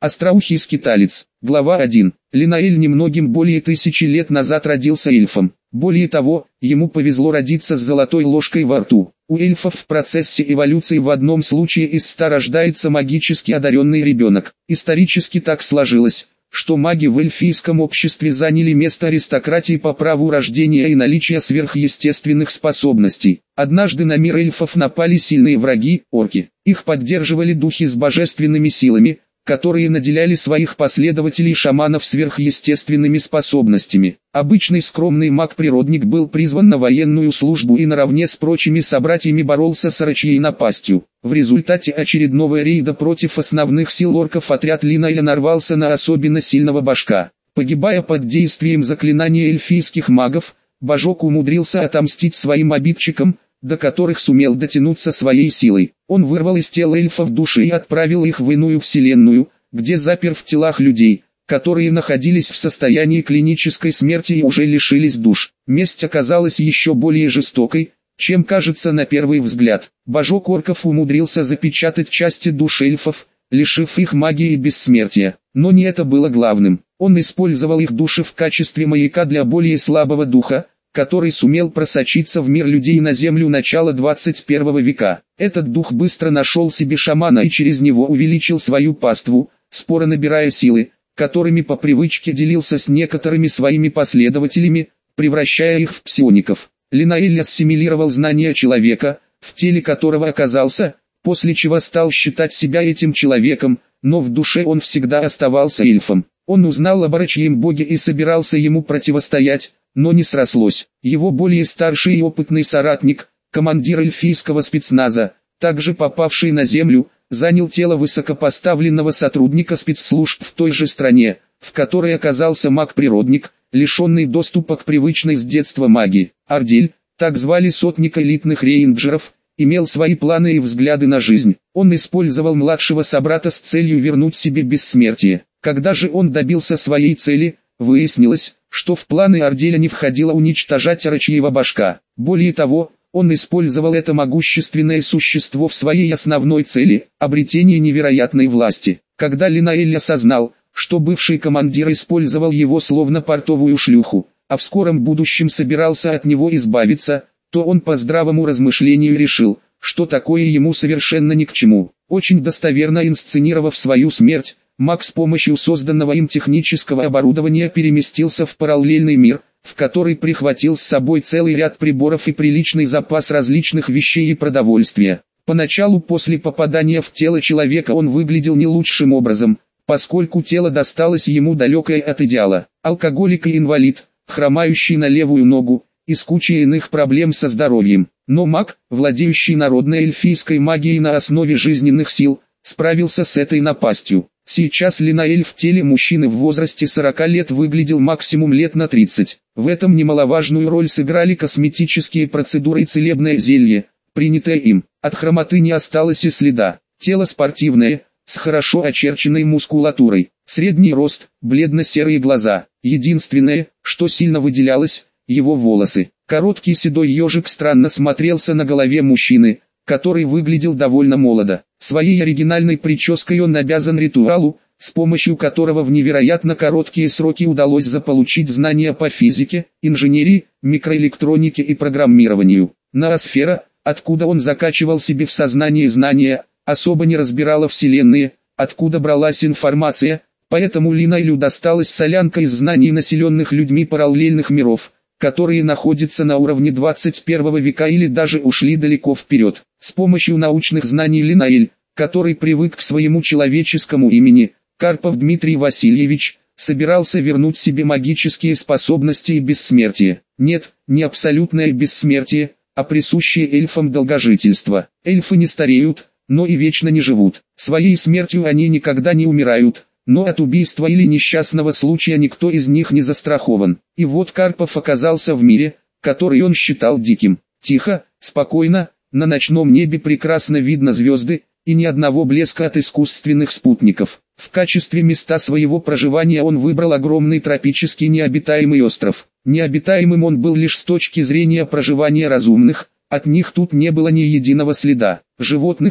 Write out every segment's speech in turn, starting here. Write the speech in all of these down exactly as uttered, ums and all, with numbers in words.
Остроухий скиталец. Глава один. Линаэль немногим более тысячи лет назад родился эльфом. Более того, ему повезло родиться с золотой ложкой во рту. У эльфов в процессе эволюции в одном случае из ста рождается магически одаренный ребенок. Исторически так сложилось, что маги в эльфийском обществе заняли место аристократии по праву рождения и наличия сверхъестественных способностей. Однажды на мир эльфов напали сильные враги, орки. Их поддерживали духи с божественными силами, которые наделяли своих последователей шаманов сверхъестественными способностями. Обычный скромный маг-природник был призван на военную службу и наравне с прочими собратьями боролся с орочьей напастью. В результате очередного рейда против основных сил орков отряд Линаэля нарвался на особенно сильного божка. Погибая под действием заклинания эльфийских магов, божок умудрился отомстить своим обидчикам, до которых сумел дотянуться своей силой. Он вырвал из тела эльфов души и отправил их в иную вселенную, где запер в телах людей, которые находились в состоянии клинической смерти и уже лишились душ. Месть оказалась еще более жестокой, чем кажется на первый взгляд. Божок орков умудрился запечатать части душ эльфов, лишив их магии и бессмертия. Но не это было главным. Он использовал их души в качестве маяка для более слабого духа, который сумел просочиться в мир людей на землю начала двадцать первого века. Этот дух быстро нашел себе шамана и через него увеличил свою паству, споро набирая силы, которыми по привычке делился с некоторыми своими последователями, превращая их в псиоников. Линаэль ассимилировал знания человека, в теле которого оказался, после чего стал считать себя этим человеком, но в душе он всегда оставался эльфом. Он узнал об орочьем боге и собирался ему противостоять, но не срослось. Его более старший и опытный соратник, командир эльфийского спецназа, также попавший на землю, занял тело высокопоставленного сотрудника спецслужб в той же стране, в которой оказался маг-природник, лишенный доступа к привычной с детства магии. Ардель, так звали сотника элитных рейнджеров, имел свои планы и взгляды на жизнь. Он использовал младшего собрата с целью вернуть себе бессмертие. Когда же он добился своей цели, выяснилось, что в планы Арделя не входило уничтожать орочьего божка. Более того, он использовал это могущественное существо в своей основной цели – обретении невероятной власти. Когда Линаэль осознал, что бывший командир использовал его словно портовую шлюху, а в скором будущем собирался от него избавиться, то он по здравому размышлению решил, что такое ему совершенно ни к чему. Очень достоверно инсценировав свою смерть, маг с помощью созданного им технического оборудования переместился в параллельный мир, в который прихватил с собой целый ряд приборов и приличный запас различных вещей и продовольствия. Поначалу после попадания в тело человека он выглядел не лучшим образом, поскольку тело досталось ему далекое от идеала. Алкоголик и инвалид, хромающий на левую ногу, и с кучей иных проблем со здоровьем. Но маг, владеющий народной эльфийской магией на основе жизненных сил, справился с этой напастью. Сейчас Линаэль в теле мужчины в возрасте сорока лет выглядел максимум лет на тридцать. В этом немаловажную роль сыграли косметические процедуры и целебное зелье, принятое им. От хромоты не осталось и следа. Тело спортивное, с хорошо очерченной мускулатурой. Средний рост, бледно-серые глаза. Единственное, что сильно выделялось, его волосы. Короткий седой ежик странно смотрелся на голове мужчины, который выглядел довольно молодо. Своей оригинальной прической он обязан ритуалу, с помощью которого в невероятно короткие сроки удалось заполучить знания по физике, инженерии, микроэлектронике и программированию. Ноосфера, откуда он закачивал себе в сознание знания, особо не разбирала вселенные, откуда бралась информация, поэтому Линаэлю досталась солянка из знаний населенных людьми параллельных миров, которые находятся на уровне двадцать первого века или даже ушли далеко вперед. С помощью научных знаний Линаэль, который привык к своему человеческому имени, Карпов Дмитрий Васильевич, собирался вернуть себе магические способности и бессмертие. Нет, не абсолютное бессмертие, а присущее эльфам долгожительство. Эльфы не стареют, но и вечно не живут. Своей смертью они никогда не умирают, но от убийства или несчастного случая никто из них не застрахован. И вот Карпов оказался в мире, который он считал диким. Тихо, спокойно, на ночном небе прекрасно видно звезды, и ни одного блеска от искусственных спутников. В качестве места своего проживания он выбрал огромный тропический необитаемый остров. Необитаемым он был лишь с точки зрения проживания разумных, от них тут не было ни единого следа. Животных,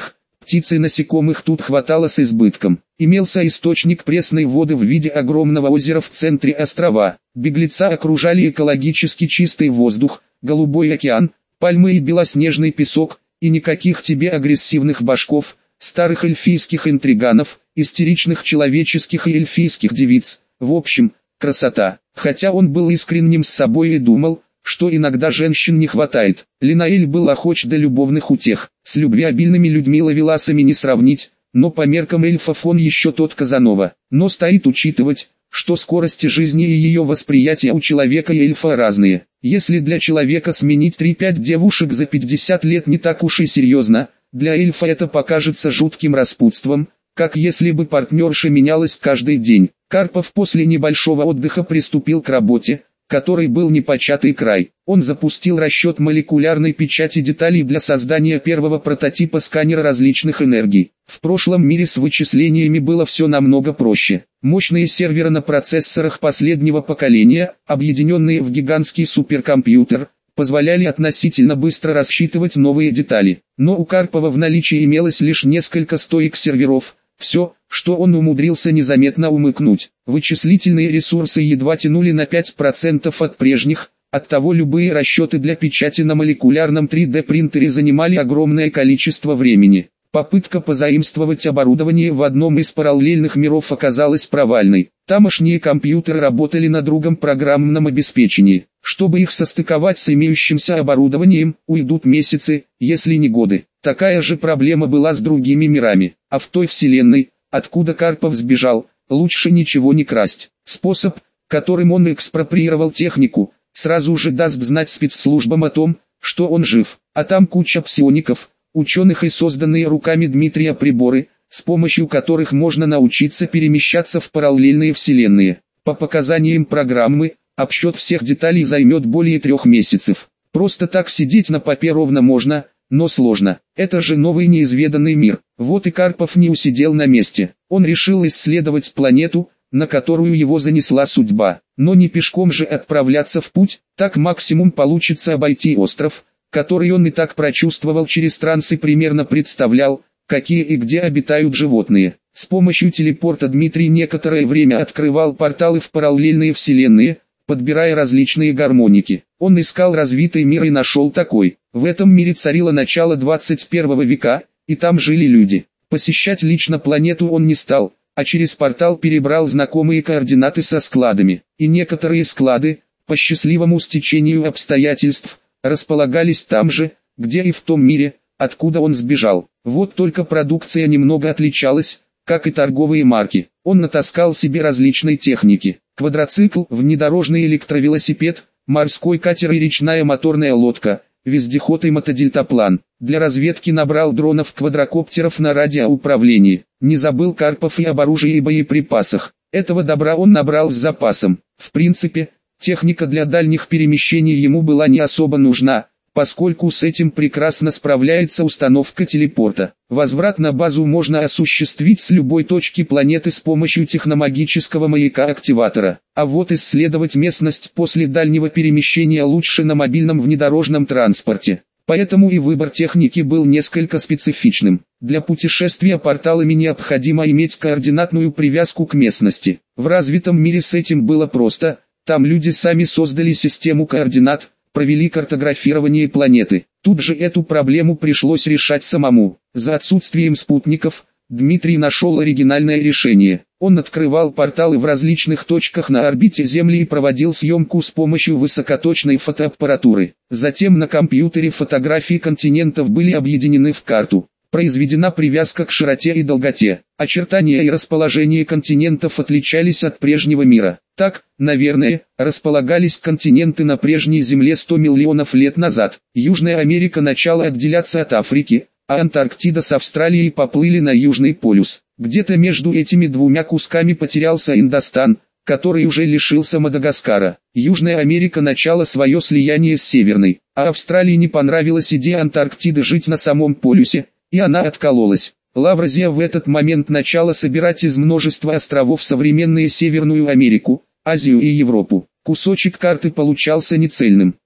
птиц и насекомых тут хватало с избытком. Имелся источник пресной воды в виде огромного озера в центре острова. Беглеца окружали экологически чистый воздух, голубой океан, пальмы и белоснежный песок, и никаких тебе агрессивных башков, старых эльфийских интриганов, истеричных человеческих и эльфийских девиц. В общем, красота. Хотя он был искренним с собой и думал, что иногда женщин не хватает. Линаэль был охоч до любовных утех. С любвеобильными людьми ловеласами не сравнить, но по меркам эльфов он еще тот Казанова. Но стоит учитывать, что скорости жизни и ее восприятия у человека и эльфа разные. Если для человека сменить три-пять девушек за пятьдесят лет не так уж и серьезно, для эльфа это покажется жутким распутством, как если бы партнерша менялась каждый день. Карпов после небольшого отдыха приступил к работе, который был непочатый край. Он запустил расчет молекулярной печати деталей для создания первого прототипа сканера различных энергий. В прошлом мире с вычислениями было все намного проще. Мощные серверы на процессорах последнего поколения, объединенные в гигантский суперкомпьютер, позволяли относительно быстро рассчитывать новые детали. Но у Карпова в наличии имелось лишь несколько стоек серверов. Все, что он умудрился незаметно умыкнуть. Вычислительные ресурсы едва тянули на пять процентов от прежних, оттого любые расчеты для печати на молекулярном три дэ принтере занимали огромное количество времени. Попытка позаимствовать оборудование в одном из параллельных миров оказалась провальной. Тамошние компьютеры работали на другом программном обеспечении. Чтобы их состыковать с имеющимся оборудованием, уйдут месяцы, если не годы. Такая же проблема была с другими мирами. А в той вселенной, откуда Карпов сбежал, лучше ничего не красть. Способ, которым он экспроприировал технику, сразу же даст знать спецслужбам о том, что он жив. А там куча псиоников, ученых и созданные руками Дмитрия приборы, с помощью которых можно научиться перемещаться в параллельные вселенные. По показаниям программы, обсчет всех деталей займет более трех месяцев. Просто так сидеть на попе ровно можно, но сложно. Это же новый неизведанный мир. Вот и Карпов не усидел на месте. Он решил исследовать планету, на которую его занесла судьба. Но не пешком же отправляться в путь, так максимум получится обойти остров, который он и так прочувствовал через транс и примерно представлял, какие и где обитают животные. С помощью телепорта Дмитрий некоторое время открывал порталы в параллельные вселенные, подбирая различные гармоники. Он искал развитый мир и нашел такой. В этом мире царило начало двадцать первого века, и там жили люди. Посещать лично планету он не стал, а через портал перебрал знакомые координаты со складами. И некоторые склады, по счастливому стечению обстоятельств, располагались там же, где и в том мире, откуда он сбежал. Вот только продукция немного отличалась, как и торговые марки. Он натаскал себе различной техники: квадроцикл, внедорожный электровелосипед, морской катер и речная моторная лодка, вездеход и мотодельтаплан. Для разведки набрал дронов-квадрокоптеров на радиоуправлении. Не забыл Карпов и об оружии и боеприпасах. Этого добра он набрал с запасом. В принципе, техника для дальних перемещений ему была не особо нужна, поскольку с этим прекрасно справляется установка телепорта. Возврат на базу можно осуществить с любой точки планеты с помощью техномагического маяка-активатора. А вот исследовать местность после дальнего перемещения лучше на мобильном внедорожном транспорте. Поэтому и выбор техники был несколько специфичным. Для путешествия порталами необходимо иметь координатную привязку к местности. В развитом мире с этим было просто, там люди сами создали систему координат, провели картографирование планеты. Тут же эту проблему пришлось решать самому. За отсутствием спутников, Дмитрий нашел оригинальное решение. Он открывал порталы в различных точках на орбите Земли и проводил съемку с помощью высокоточной фотоаппаратуры. Затем на компьютере фотографии континентов были объединены в карту. Произведена привязка к широте и долготе. Очертания и расположение континентов отличались от прежнего мира. Так, наверное, располагались континенты на прежней Земле сто миллионов лет назад. Южная Америка начала отделяться от Африки, а Антарктида с Австралией поплыли на Южный полюс. Где-то между этими двумя кусками потерялся Индостан, который уже лишился Мадагаскара. Южная Америка начала свое слияние с Северной, а Австралии не понравилась идея Антарктиды жить на самом полюсе, и она откололась. Лавразия в этот момент начала собирать из множества островов современную Северную Америку, Азию и Европу. Кусочек карты получался нецельным.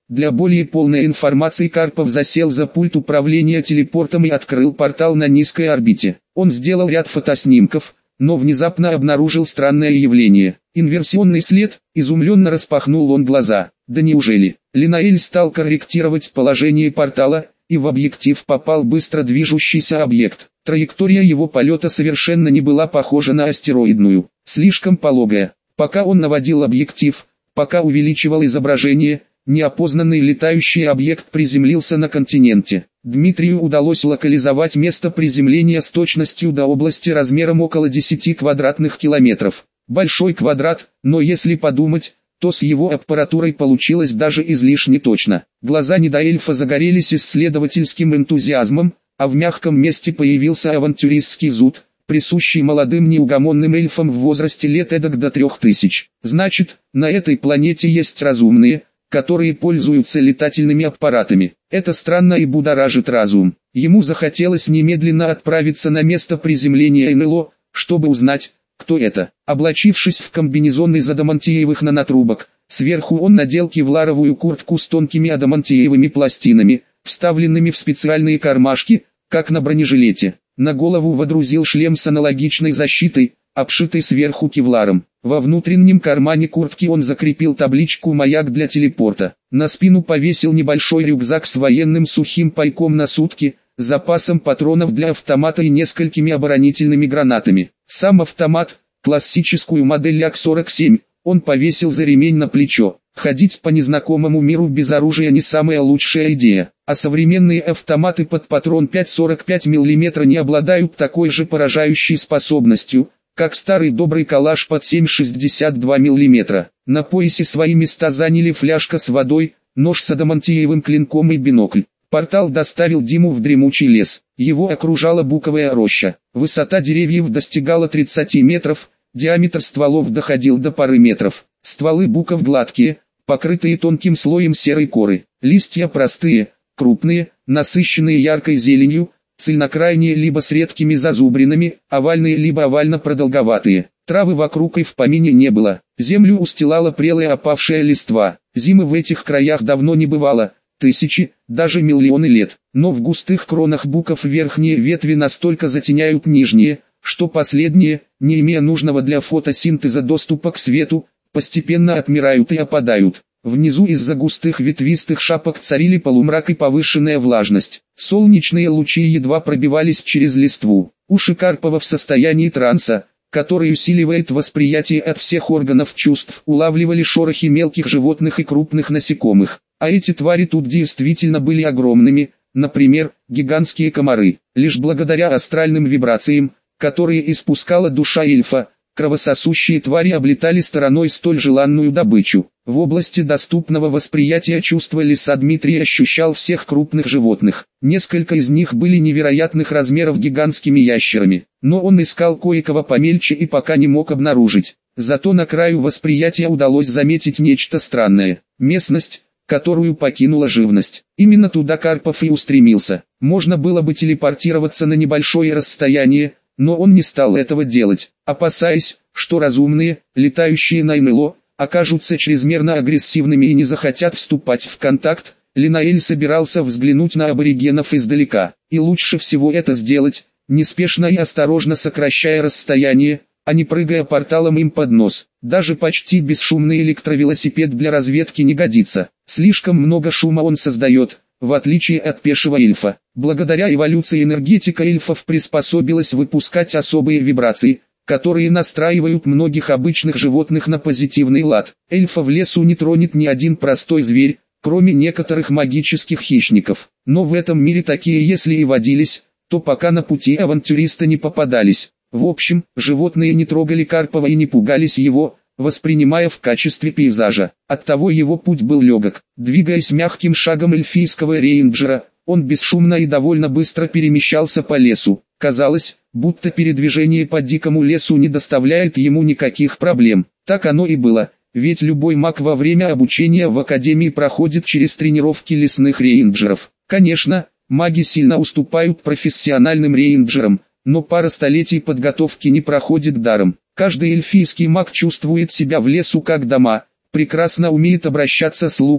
Для более полной информации Карпов засел за пульт управления телепортом и открыл портал на низкой орбите. Он сделал ряд фотоснимков, но внезапно обнаружил странное явление. Инверсионный след, изумленно распахнул он глаза. Да неужели? Линаэль стал корректировать положение портала, и в объектив попал быстро движущийся объект. Траектория его полета совершенно не была похожа на астероидную, слишком пологая. Пока он наводил объектив, пока увеличивал изображение, неопознанный летающий объект приземлился на континенте. Дмитрию удалось локализовать место приземления с точностью до области размером около десяти квадратных километров. Большой квадрат, но если подумать, то с его аппаратурой получилось даже излишне точно. Глаза недоэльфа загорелись исследовательским энтузиазмом, а в мягком месте появился авантюристский зуд, присущий молодым неугомонным эльфам в возрасте лет эдак до трех тысяч. Значит, на этой планете есть разумные, которые пользуются летательными аппаратами. Это странно и будоражит разум. Ему захотелось немедленно отправиться на место приземления эн эл о, чтобы узнать, кто это. Облачившись в комбинезон из адамантиевых нанотрубок, сверху он надел кевларовую куртку с тонкими адамантиевыми пластинами, вставленными в специальные кармашки, как на бронежилете. На голову водрузил шлем с аналогичной защитой, обшитый сверху кевларом. Во внутреннем кармане куртки он закрепил табличку «Маяк для телепорта». На спину повесил небольшой рюкзак с военным сухим пайком на сутки, запасом патронов для автомата и несколькими оборонительными гранатами. Сам автомат, классическую модель ак сорок семь, он повесил за ремень на плечо. Ходить по незнакомому миру без оружия не самая лучшая идея, а современные автоматы под патрон пять сорок пять миллиметров не обладают такой же поражающей способностью, как старый добрый калаш под семь шестьдесят два миллиметра. На поясе свои места заняли фляжка с водой, нож с адамантиевым клинком и бинокль. Портал доставил Диму в дремучий лес. Его окружала буковая роща. Высота деревьев достигала тридцати метров, диаметр стволов доходил до пары метров. Стволы буков гладкие, покрытые тонким слоем серой коры. Листья простые, крупные, насыщенные яркой зеленью, цельнокрайние либо с редкими зазубринами, овальные либо овально-продолговатые. Травы вокруг и в помине не было. Землю устилала прелая опавшая листва. Зимы в этих краях давно не бывало. Тысячи, даже миллионы лет, но в густых кронах буков верхние ветви настолько затеняют нижние, что последние, не имея нужного для фотосинтеза доступа к свету, постепенно отмирают и опадают. Внизу из-за густых ветвистых шапок царили полумрак и повышенная влажность. Солнечные лучи едва пробивались через листву. Уши Карпова в состоянии транса, который усиливает восприятие от всех органов чувств, улавливали шорохи мелких животных и крупных насекомых. А эти твари тут действительно были огромными, например, гигантские комары. Лишь благодаря астральным вибрациям, которые испускала душа эльфа, кровососущие твари облетали стороной столь желанную добычу. В области доступного восприятия чувства леса Дмитрий ощущал всех крупных животных. Несколько из них были невероятных размеров гигантскими ящерами, но он искал кое-кого помельче и пока не мог обнаружить. Зато на краю восприятия удалось заметить нечто странное. Местность, которую покинула живность. Именно туда Карпов и устремился. Можно было бы телепортироваться на небольшое расстояние, но он не стал этого делать, опасаясь, что разумные, летающие на эн эл о, окажутся чрезмерно агрессивными и не захотят вступать в контакт. Линаэль собирался взглянуть на аборигенов издалека, и лучше всего это сделать, неспешно и осторожно сокращая расстояние, а не прыгая порталом им под нос. Даже почти бесшумный электровелосипед для разведки не годится. Слишком много шума он создает, в отличие от пешего эльфа. Благодаря эволюции энергетика эльфов приспособилась выпускать особые вибрации, которые настраивают многих обычных животных на позитивный лад. Эльфа в лесу не тронет ни один простой зверь, кроме некоторых магических хищников. Но в этом мире такие, если и водились, то пока на пути авантюриста не попадались. В общем, животные не трогали Карпова и не пугались его, воспринимая в качестве пейзажа. Оттого его путь был легок. Двигаясь мягким шагом эльфийского рейнджера, он бесшумно и довольно быстро перемещался по лесу. Казалось, будто передвижение по дикому лесу не доставляет ему никаких проблем. Так оно и было, ведь любой маг во время обучения в академии проходит через тренировки лесных рейнджеров. Конечно, маги сильно уступают профессиональным рейнджерам, но пара столетий подготовки не проходит даром. Каждый эльфийский маг чувствует себя в лесу как дома, прекрасно умеет обращаться с луком,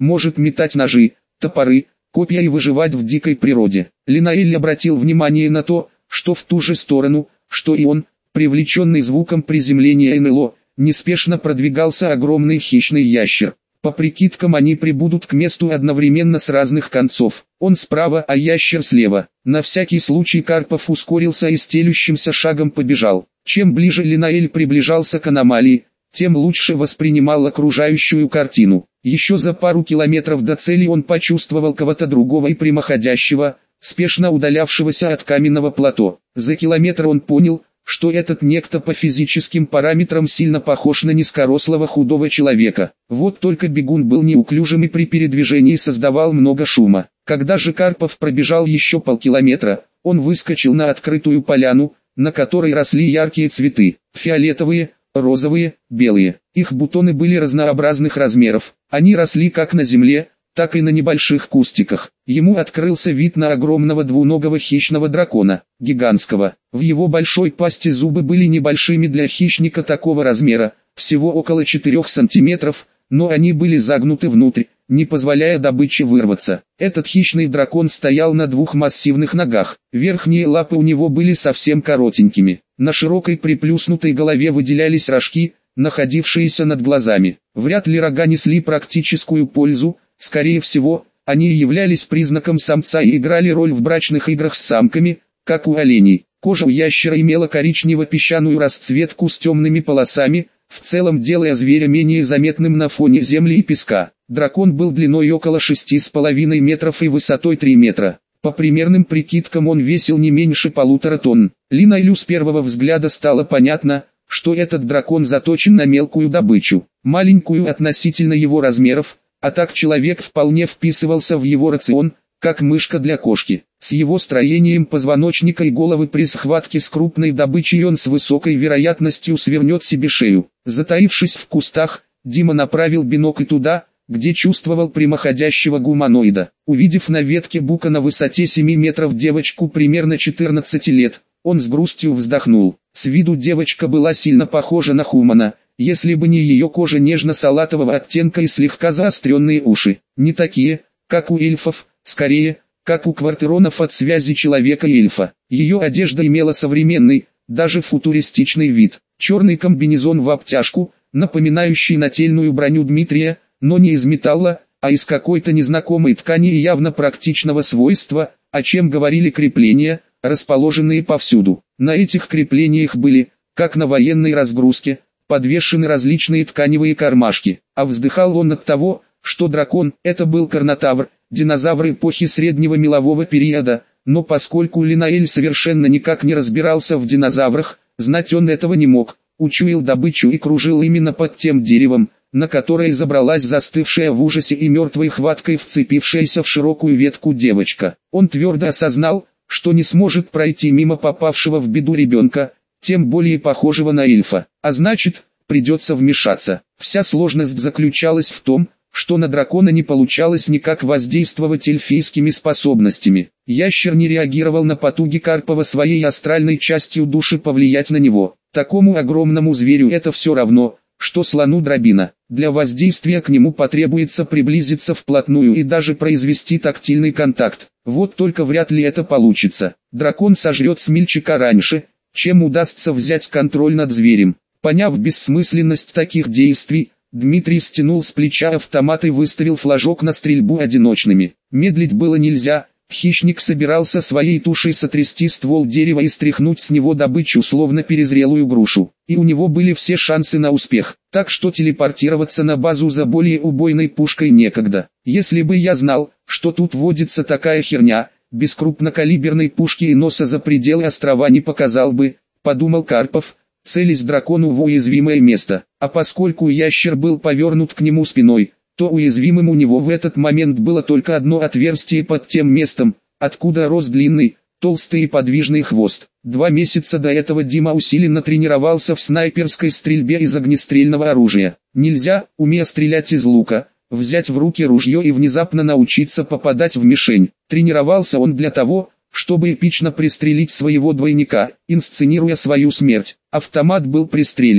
может метать ножи, топоры, копья и выживать в дикой природе. Линаэль обратил внимание на то, что в ту же сторону, что и он, привлеченный звуком приземления эн эл о, неспешно продвигался огромный хищный ящер. По прикидкам они прибудут к месту одновременно с разных концов. Он справа, а ящер слева. На всякий случай Карпов ускорился и стелющимся шагом побежал. Чем ближе Линаэль приближался к аномалии, тем лучше воспринимал окружающую картину. Еще за пару километров до цели он почувствовал кого-то другого и прямоходящего, спешно удалявшегося от каменного плато. За километр он понял, что этот некто по физическим параметрам сильно похож на низкорослого худого человека. Вот только бегун был неуклюжим и при передвижении создавал много шума. Когда же Карпов пробежал еще полкилометра, он выскочил на открытую поляну, на которой росли яркие цветы, фиолетовые, розовые, белые. Их бутоны были разнообразных размеров, они росли как на земле, так и на небольших кустиках. Ему открылся вид на огромного двуногого хищного дракона, гигантского. В его большой пасти зубы были небольшими для хищника такого размера, всего около четырёх сантиметров, но они были загнуты внутрь, не позволяя добыче вырваться. Этот хищный дракон стоял на двух массивных ногах, верхние лапы у него были совсем коротенькими. На широкой приплюснутой голове выделялись рожки, находившиеся над глазами. Вряд ли рога несли практическую пользу, скорее всего, они являлись признаком самца и играли роль в брачных играх с самками, как у оленей. Кожа у ящера имела коричнево-песчаную расцветку с темными полосами, в целом делая зверя менее заметным на фоне земли и песка. Дракон был длиной около шести с половиной метров и высотой три метра. По примерным прикидкам он весил не меньше полутора тонн. Линаэлю с первого взгляда стало понятно, что этот дракон заточен на мелкую добычу, маленькую относительно его размеров, а так человек вполне вписывался в его рацион, как мышка для кошки. С его строением позвоночника и головы при схватке с крупной добычей он с высокой вероятностью свернет себе шею. Затаившись в кустах, Дима направил бинокль туда, где чувствовал прямоходящего гуманоида. Увидев на ветке бука на высоте семи метров девочку примерно четырнадцати лет, он с грустью вздохнул. С виду девочка была сильно похожа на Хумана, если бы не ее кожа нежно-салатового оттенка и слегка заостренные уши. Не такие, как у эльфов, скорее, как у квартеронов от связи человека и эльфа. Ее одежда имела современный, даже футуристичный вид. Черный комбинезон в обтяжку, напоминающий нательную броню Дмитрия, но не из металла, а из какой-то незнакомой ткани и явно практичного свойства, о чем говорили крепления, расположенные повсюду. На этих креплениях были, как на военной разгрузке, подвешены различные тканевые кармашки, а вздыхал он от того, что дракон – это был карнотавр, динозавр эпохи среднего мелового периода, но поскольку Линаэль совершенно никак не разбирался в динозаврах, знать он этого не мог, учуял добычу и кружил именно под тем деревом, на которое забралась застывшая в ужасе и мертвой хваткой вцепившаяся в широкую ветку девочка. Он твердо осознал, что не сможет пройти мимо попавшего в беду ребенка, тем более похожего на эльфа, а значит, придется вмешаться. Вся сложность заключалась в том, что на дракона не получалось никак воздействовать эльфийскими способностями. Ящер не реагировал на потуги Карпова своей астральной частью души повлиять на него. Такому огромному зверю это все равно, что слону дробина. Для воздействия к нему потребуется приблизиться вплотную и даже произвести тактильный контакт. Вот только вряд ли это получится. Дракон сожрет смельчака раньше, чем удастся взять контроль над зверем. Поняв бессмысленность таких действий, Дмитрий стянул с плеча автомат и выставил флажок на стрельбу одиночными. Медлить было нельзя, хищник собирался своей тушей сотрясти ствол дерева и стряхнуть с него добычу словно перезрелую грушу. И у него были все шансы на успех, так что телепортироваться на базу за более убойной пушкой некогда. Если бы я знал, что тут водится такая херня, без крупнокалиберной пушки и носа за пределы острова не показал бы, подумал Карпов, целясь дракону в уязвимое место. А поскольку ящер был повернут к нему спиной, то уязвимым у него в этот момент было только одно отверстие под тем местом, откуда рос длинный, толстый и подвижный хвост. Два месяца до этого Дима усиленно тренировался в снайперской стрельбе из огнестрельного оружия. Нельзя, умея стрелять из лука, взять в руки ружье и внезапно научиться попадать в мишень. Тренировался он для того, чтобы эпично пристрелить своего двойника, инсценируя свою смерть. Автомат был пристрелен.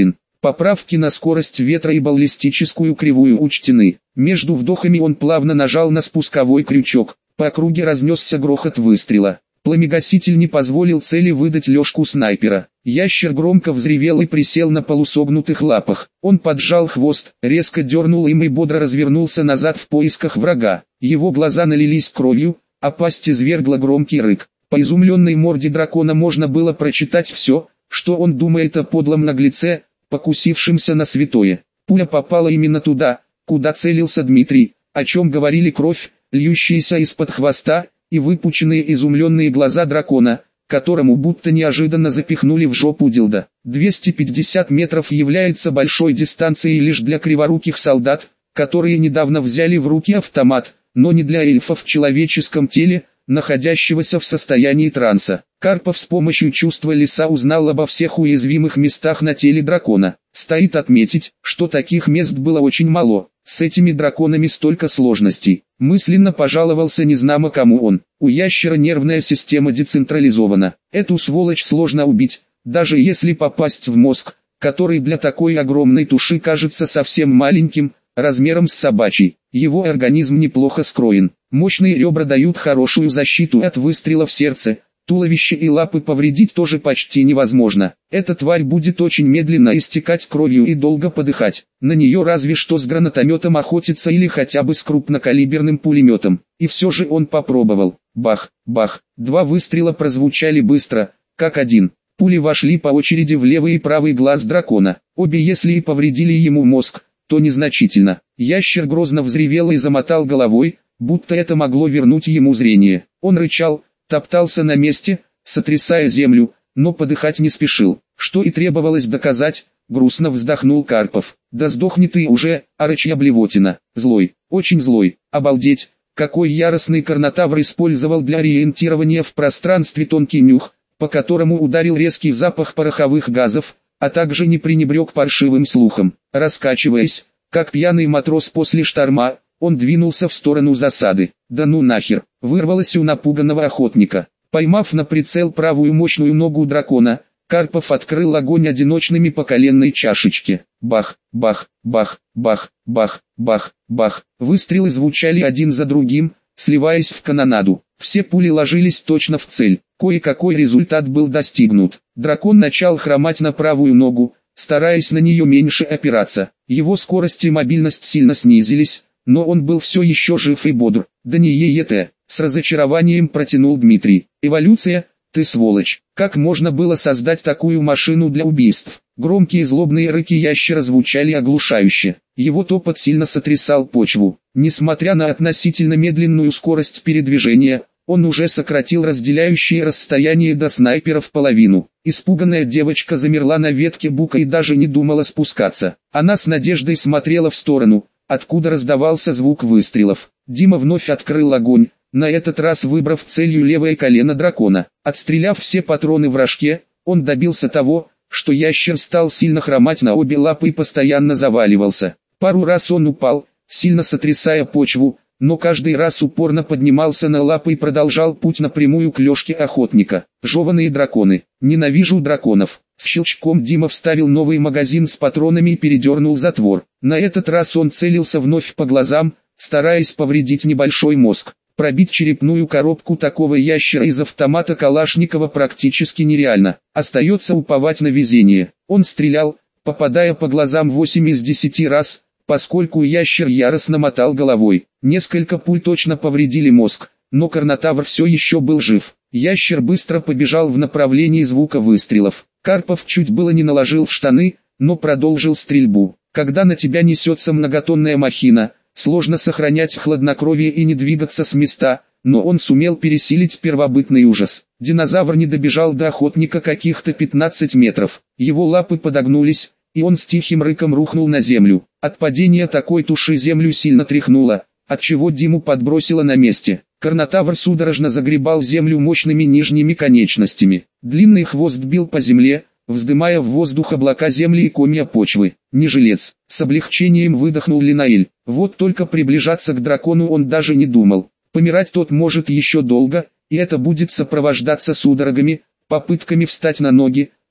Поправки на скорость ветра и баллистическую кривую учтены. Между вдохами он плавно нажал на спусковой крючок. По округе разнесся грохот выстрела. Пламегаситель не позволил цели выдать лёжку снайпера. Ящер громко взревел и присел на полусогнутых лапах. Он поджал хвост, резко дернул им и бодро развернулся назад в поисках врага. Его глаза налились кровью, а пасть извергла громкий рык. По изумленной морде дракона можно было прочитать все, что он думает о подлом наглеце, покусившемся на святое. Пуля попала именно туда, куда целился Дмитрий, о чем говорили кровь, льющаяся из-под хвоста, и выпученные изумленные глаза дракона, которому будто неожиданно запихнули в жопу дилдо. двести пятьдесят метров является большой дистанцией лишь для криворуких солдат, которые недавно взяли в руки автомат, но не для эльфа в человеческом теле, находящегося в состоянии транса. Карпов с помощью чувства леса узнал обо всех уязвимых местах на теле дракона. Стоит отметить, что таких мест было очень мало. С этими драконами столько сложностей. Мысленно пожаловался незнамо кому он. У ящера нервная система децентрализована. Эту сволочь сложно убить, даже если попасть в мозг, который для такой огромной туши кажется совсем маленьким, размером с собачий. Его организм неплохо скроен. Мощные ребра дают хорошую защиту от выстрела в сердце. Туловище и лапы повредить тоже почти невозможно. Эта тварь будет очень медленно истекать кровью и долго подыхать. На нее разве что с гранатометом охотиться или хотя бы с крупнокалиберным пулеметом. И все же он попробовал. Бах, бах. Два выстрела прозвучали быстро, как один. Пули вошли по очереди в левый и правый глаз дракона. Обе если и повредили ему мозг, то незначительно. Ящер грозно взревел и замотал головой, будто это могло вернуть ему зрение. Он рычал, топтался на месте, сотрясая землю, но подыхать не спешил. Что и требовалось доказать, грустно вздохнул Карпов. Да сдохни ты уже, орочья блевотина. Злой, очень злой. Обалдеть, какой яростный Карнотавр использовал для ориентирования в пространстве тонкий нюх, по которому ударил резкий запах пороховых газов, а также не пренебрег паршивым слухом. Раскачиваясь, как пьяный матрос после шторма, он двинулся в сторону засады. Да ну нахер, вырвалось у напуганного охотника. Поймав на прицел правую мощную ногу дракона, Карпов открыл огонь одиночными по коленной чашечке. Бах, бах, бах, бах, бах, бах, бах. Выстрелы звучали один за другим, сливаясь в канонаду. Все пули ложились точно в цель. Кое-какой результат был достигнут. Дракон начал хромать на правую ногу, стараясь на нее меньше опираться. Его скорость и мобильность сильно снизились, но он был все еще жив и бодр. Да не е-е-те, с разочарованием протянул Дмитрий. Эволюция, ты сволочь. Как можно было создать такую машину для убийств? Громкие злобные рыки ящера звучали оглушающе. Его топот сильно сотрясал почву. Несмотря на относительно медленную скорость передвижения, он уже сократил разделяющее расстояние до снайпера в половину. Испуганная девочка замерла на ветке бука и даже не думала спускаться. Она с надеждой смотрела в сторону, откуда раздавался звук выстрелов. Дима вновь открыл огонь, на этот раз выбрав целью левое колено дракона. Отстреляв все патроны в рожке, он добился того, что ящер стал сильно хромать на обе лапы и постоянно заваливался. Пару раз он упал, сильно сотрясая почву, но каждый раз упорно поднимался на лапы и продолжал путь напрямую к лёжке охотника. Жеваные драконы. Ненавижу драконов. С щелчком Дима вставил новый магазин с патронами и передернул затвор. На этот раз он целился вновь по глазам, стараясь повредить небольшой мозг. Пробить черепную коробку такого ящера из автомата Калашникова практически нереально. Остается уповать на везение. Он стрелял, попадая по глазам восемь из десяти раз, поскольку ящер яростно мотал головой. Несколько пуль точно повредили мозг, но Карнотавр все еще был жив. Ящер быстро побежал в направлении звука выстрелов. Карпов чуть было не наложил штаны, но продолжил стрельбу. Когда на тебя несется многотонная махина, сложно сохранять хладнокровие и не двигаться с места, но он сумел пересилить первобытный ужас. Динозавр не добежал до охотника каких-то пятнадцать метров. Его лапы подогнулись, и он с тихим рыком рухнул на землю. От падения такой туши землю сильно тряхнуло, отчего Диму подбросило на месте. Карнотавр судорожно загребал землю мощными нижними конечностями. Длинный хвост бил по земле, вздымая в воздух облака земли и комья почвы. Не жилец. С облегчением выдохнул Линаэль. Вот только приближаться к дракону он даже не думал. Помирать тот может еще долго, и это будет сопровождаться судорогами, попытками встать на ноги,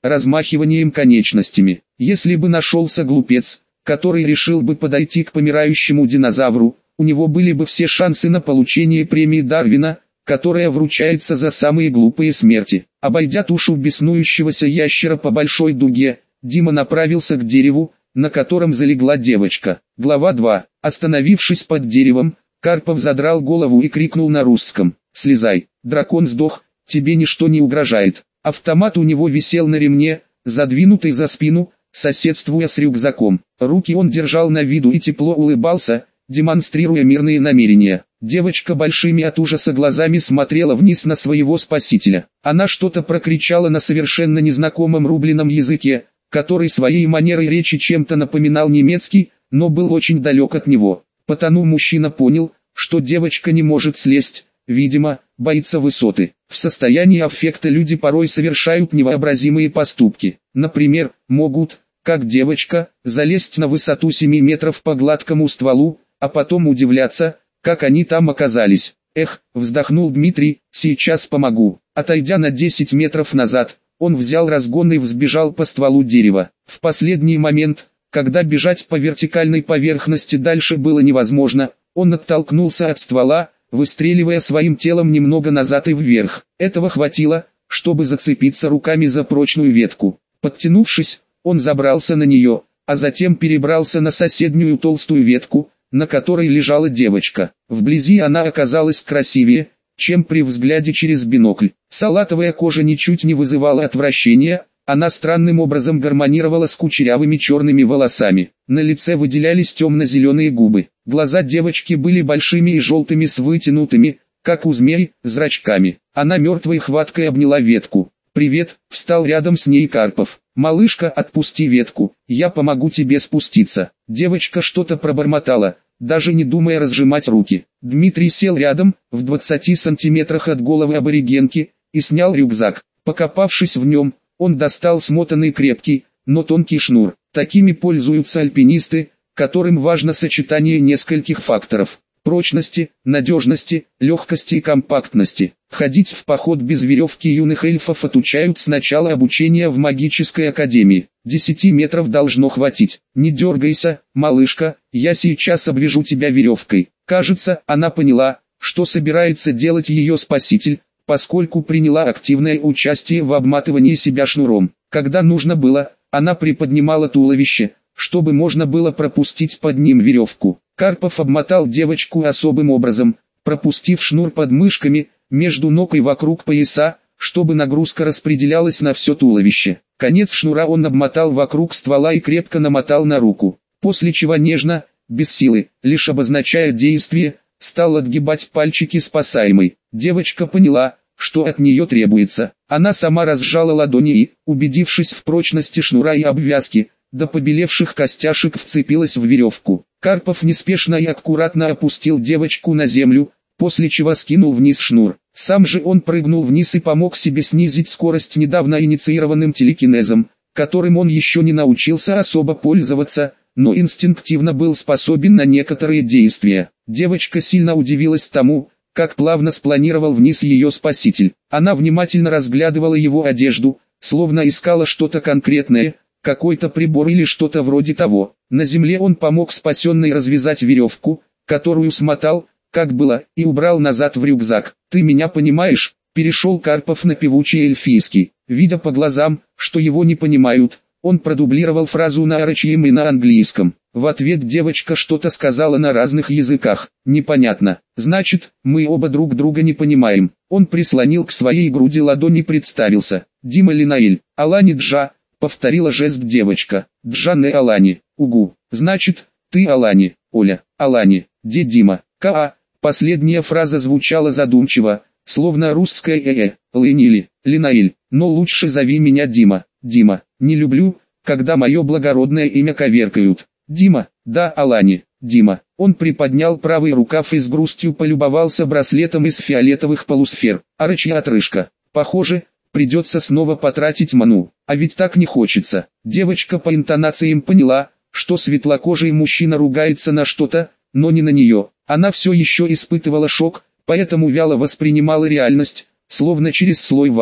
размахиванием конечностями. Если бы нашелся глупец, который решил бы подойти к помирающему динозавру, у него были бы все шансы на получение премии Дарвина, которая вручается за самые глупые смерти. Обойдя тушу беснующегося ящера по большой дуге, Дима направился к дереву, на котором залегла девочка. Глава два. Остановившись под деревом, Карпов задрал голову и крикнул на русском: «Слезай, дракон сдох, тебе ничто не угрожает». Автомат у него висел на ремне, задвинутый за спину, соседствуя с рюкзаком. Руки он держал на виду и тепло улыбался, демонстрируя мирные намерения. Девочка большими от ужаса глазами смотрела вниз на своего спасителя. Она что-то прокричала на совершенно незнакомом рубленном языке, который своей манерой речи чем-то напоминал немецкий, но был очень далек от него. Потому мужчина понял, что девочка не может слезть, видимо, боится высоты. В состоянии аффекта люди порой совершают невообразимые поступки. Например, могут, как девочка, залезть на высоту семи метров по гладкому стволу, а потом удивляться, как они там оказались. «Эх», вздохнул Дмитрий, «сейчас помогу». Отойдя на десять метров назад, он взял разгон и взбежал по стволу дерева. В последний момент, когда бежать по вертикальной поверхности дальше было невозможно, он оттолкнулся от ствола, выстреливая своим телом немного назад и вверх. Этого хватило, чтобы зацепиться руками за прочную ветку. Подтянувшись, он забрался на нее, а затем перебрался на соседнюю толстую ветку, на которой лежала девочка. Вблизи она оказалась красивее, чем при взгляде через бинокль. Салатовая кожа ничуть не вызывала отвращения, она странным образом гармонировала с кучерявыми черными волосами. На лице выделялись темно-зеленые губы. Глаза девочки были большими и желтыми с вытянутыми, как у змей, зрачками. Она мертвой хваткой обняла ветку. «Привет», — встал рядом с ней Карпов. «Малышка, отпусти ветку, я помогу тебе спуститься». Девочка что-то пробормотала, даже не думая разжимать руки. Дмитрий сел рядом, в двадцати сантиметрах от головы аборигенки, и снял рюкзак. Покопавшись в нем, он достал смотанный крепкий, но тонкий шнур. Такими пользуются альпинисты, которым важно сочетание нескольких факторов: прочности, надежности, легкости и компактности. Ходить в поход без веревки юных эльфов отучают с начала обучения в магической академии. Десяти метров должно хватить. «Не дергайся, малышка, я сейчас обвяжу тебя веревкой». Кажется, она поняла, что собирается делать ее спаситель, поскольку приняла активное участие в обматывании себя шнуром. Когда нужно было, она приподнимала туловище, чтобы можно было пропустить под ним веревку. Карпов обмотал девочку особым образом, пропустив шнур под мышками, между ног и вокруг пояса, чтобы нагрузка распределялась на все туловище. Конец шнура он обмотал вокруг ствола и крепко намотал на руку, после чего нежно, без силы, лишь обозначая действие, стал отгибать пальчики спасаемой. Девочка поняла, что от нее требуется. Она сама разжала ладони и, убедившись в прочности шнура и обвязки, до побелевших костяшек вцепилась в веревку. Карпов неспешно и аккуратно опустил девочку на землю, после чего скинул вниз шнур. Сам же он прыгнул вниз и помог себе снизить скорость недавно инициированным телекинезом, которым он еще не научился особо пользоваться, но инстинктивно был способен на некоторые действия. Девочка сильно удивилась тому, как плавно спланировал вниз ее спаситель. Она внимательно разглядывала его одежду, словно искала что-то конкретное, какой-то прибор или что-то вроде того. На земле он помог спасенной развязать веревку, которую смотал, как было, и убрал назад в рюкзак. «Ты меня понимаешь?» – перешел Карпов на певучий эльфийский. Видя по глазам, что его не понимают, он продублировал фразу на орочьем и на английском. В ответ девочка что-то сказала на разных языках. «Непонятно. Значит, мы оба друг друга не понимаем». Он прислонил к своей груди ладони и представился. «Дима Линаэль, Алани Джа», — повторила жест девочка. «Джанне Алани, угу. Значит, ты Алани, Оля, Алани, де Дима, К.А.» Последняя фраза звучала задумчиво, словно русская «э-э», «Линили», «Линаэль», но лучше зови меня Дима. «Дима, не люблю, когда мое благородное имя коверкают». «Дима, да, Алани, Дима». Он приподнял правый рукав и с грустью полюбовался браслетом из фиолетовых полусфер. Орочья отрыжка. Похоже, придется снова потратить ману, а ведь так не хочется. Девочка по интонациям поняла, что светлокожий мужчина ругается на что-то, но не на нее. Она все еще испытывала шок, поэтому вяло воспринимала реальность, словно через слой ваты.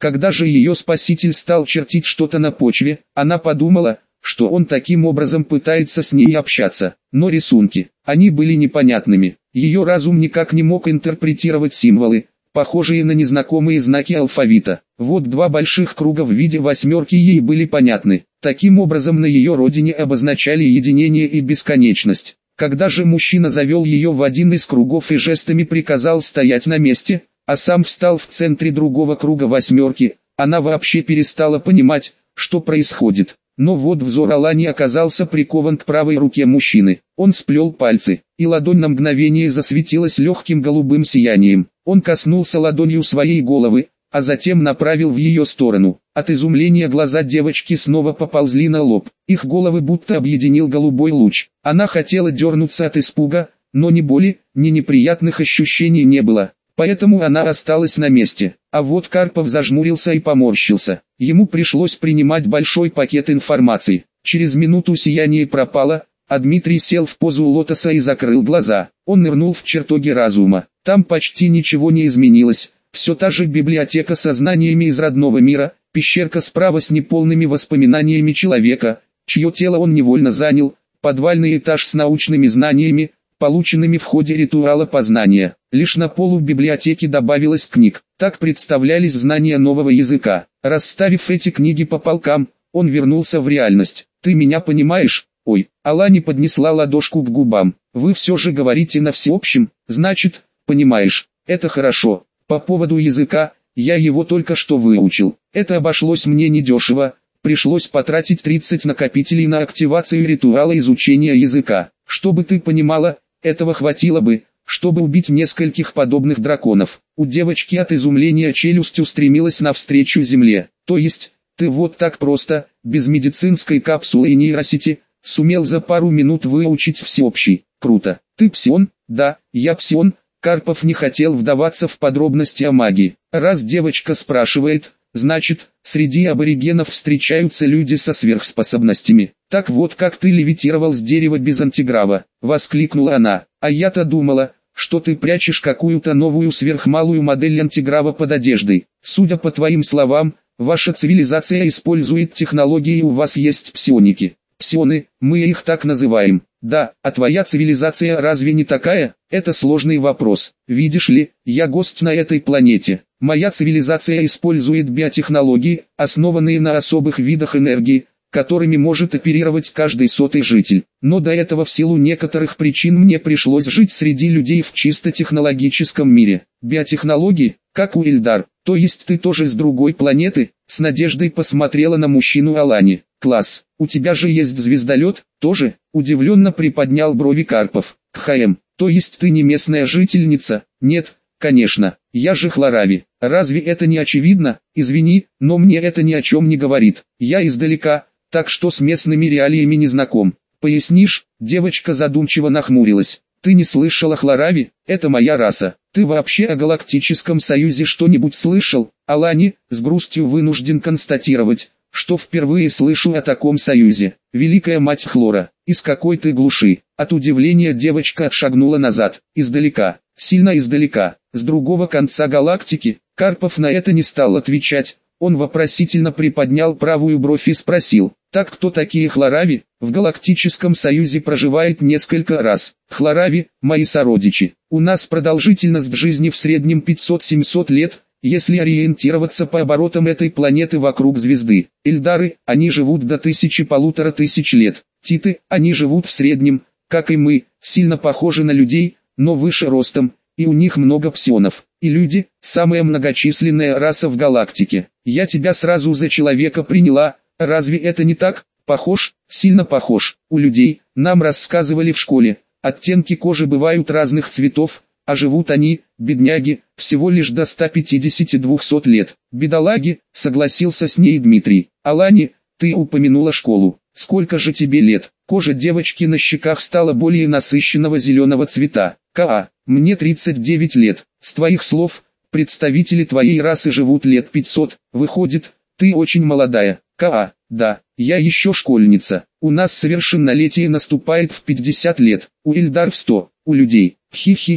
Когда же ее спаситель стал чертить что-то на почве, она подумала, что он таким образом пытается с ней общаться. Но рисунки, они были непонятными. Ее разум никак не мог интерпретировать символы, похожие на незнакомые знаки алфавита. Вот два больших круга в виде восьмерки ей были понятны. Таким образом на ее родине обозначали единение и бесконечность. Когда же мужчина завел ее в один из кругов и жестами приказал стоять на месте, а сам встал в центре другого круга восьмерки, она вообще перестала понимать, что происходит. Но вот взор Алани оказался прикован к правой руке мужчины. Он сплел пальцы, и ладонь на мгновение засветилась легким голубым сиянием. Он коснулся ладонью своей головы, а затем направил в ее сторону. От изумления глаза девочки снова поползли на лоб. Их головы будто объединил голубой луч. Она хотела дернуться от испуга, но ни боли, ни неприятных ощущений не было. Поэтому она осталась на месте. А вот Карпов зажмурился и поморщился. Ему пришлось принимать большой пакет информации. Через минуту сияние пропало, а Дмитрий сел в позу лотоса и закрыл глаза. Он нырнул в чертоги разума. Там почти ничего не изменилось. Все та же библиотека со знаниями из родного мира, пещерка справа с неполными воспоминаниями человека, чье тело он невольно занял, подвальный этаж с научными знаниями, полученными в ходе ритуала познания. Лишь на полу библиотеки добавилось книг. Так представлялись знания нового языка. Расставив эти книги по полкам, он вернулся в реальность. «Ты меня понимаешь?» «Ой». Алани поднесла ладошку к губам. «Вы все же говорите на всеобщем, значит, понимаешь. Это хорошо. По поводу языка, я его только что выучил. Это обошлось мне недешево. Пришлось потратить тридцать накопителей на активацию ритуала изучения языка. Чтобы ты понимала, этого хватило бы, чтобы убить нескольких подобных драконов». У девочки от изумления челюсть устремилась навстречу земле. «То есть, ты вот так просто, без медицинской капсулы и нейросети, сумел за пару минут выучить всеобщий? Круто. Ты псион?» «Да, я псион». Карпов не хотел вдаваться в подробности о магии. Раз девочка спрашивает, значит, среди аборигенов встречаются люди со сверхспособностями. «Так вот как ты левитировал с дерева без антиграва», — воскликнула она. «А я-то думала, что ты прячешь какую-то новую сверхмалую модель антиграва под одеждой. Судя по твоим словам, ваша цивилизация использует технологии и у вас есть псионики». «Псионы, мы их так называем». «Да, а твоя цивилизация разве не такая?» «Это сложный вопрос. Видишь ли, я гость на этой планете. Моя цивилизация использует биотехнологии, основанные на особых видах энергии, которыми может оперировать каждый сотый житель. Но до этого в силу некоторых причин мне пришлось жить среди людей в чисто технологическом мире. Биотехнологии, как у Ильдар. То есть ты тоже с другой планеты?» С надеждой посмотрела на мужчину Алани. «Класс, у тебя же есть звездолет, тоже?» Удивленно приподнял брови Карпов. «Кхм, то есть ты не местная жительница?» «Нет, конечно, я же Хларави. Разве это не очевидно? Извини, но мне это ни о чем не говорит. Я издалека, так что с местными реалиями не знаком. Пояснишь?» Девочка задумчиво нахмурилась. «Ты не слышала Хларави? Это моя раса. Ты вообще о Галактическом Союзе что-нибудь слышал?» Алани, с грустью вынужден констатировать, что впервые слышу о таком союзе. «Великая мать Хлора, из какой ты глуши!» От удивления девочка отшагнула назад. «Издалека, сильно издалека, с другого конца галактики». Карпов на это не стал отвечать. Он вопросительно приподнял правую бровь и спросил: «Так кто такие Хларави?» «В Галактическом Союзе проживает несколько рас. Хларави – мои сородичи. У нас продолжительность жизни в среднем пятьсот-семьсот лет, если ориентироваться по оборотам этой планеты вокруг звезды. Эльдары, они живут до тысячи-полутора тысяч лет. Титы, они живут в среднем, как и мы, сильно похожи на людей, но выше ростом, и у них много псионов. И люди – самая многочисленная раса в галактике. Я тебя сразу за человека приняла, разве это не так?» «Похож, сильно похож. У людей, нам рассказывали в школе, оттенки кожи бывают разных цветов, а живут они, бедняги, всего лишь до ста пятидесяти-двухсот лет». «Бедолаги», согласился с ней Дмитрий. «Алани, ты упомянула школу. Сколько же тебе лет?» Кожа девочки на щеках стала более насыщенного зеленого цвета. «Ка, мне тридцать девять лет. С твоих слов, представители твоей расы живут лет пятьсот. Выходит, ты очень молодая». «Ка, да, я еще школьница. У нас совершеннолетие наступает в пятьдесят лет, у Эльдар в сто, у людей». «Хи-хи-хи,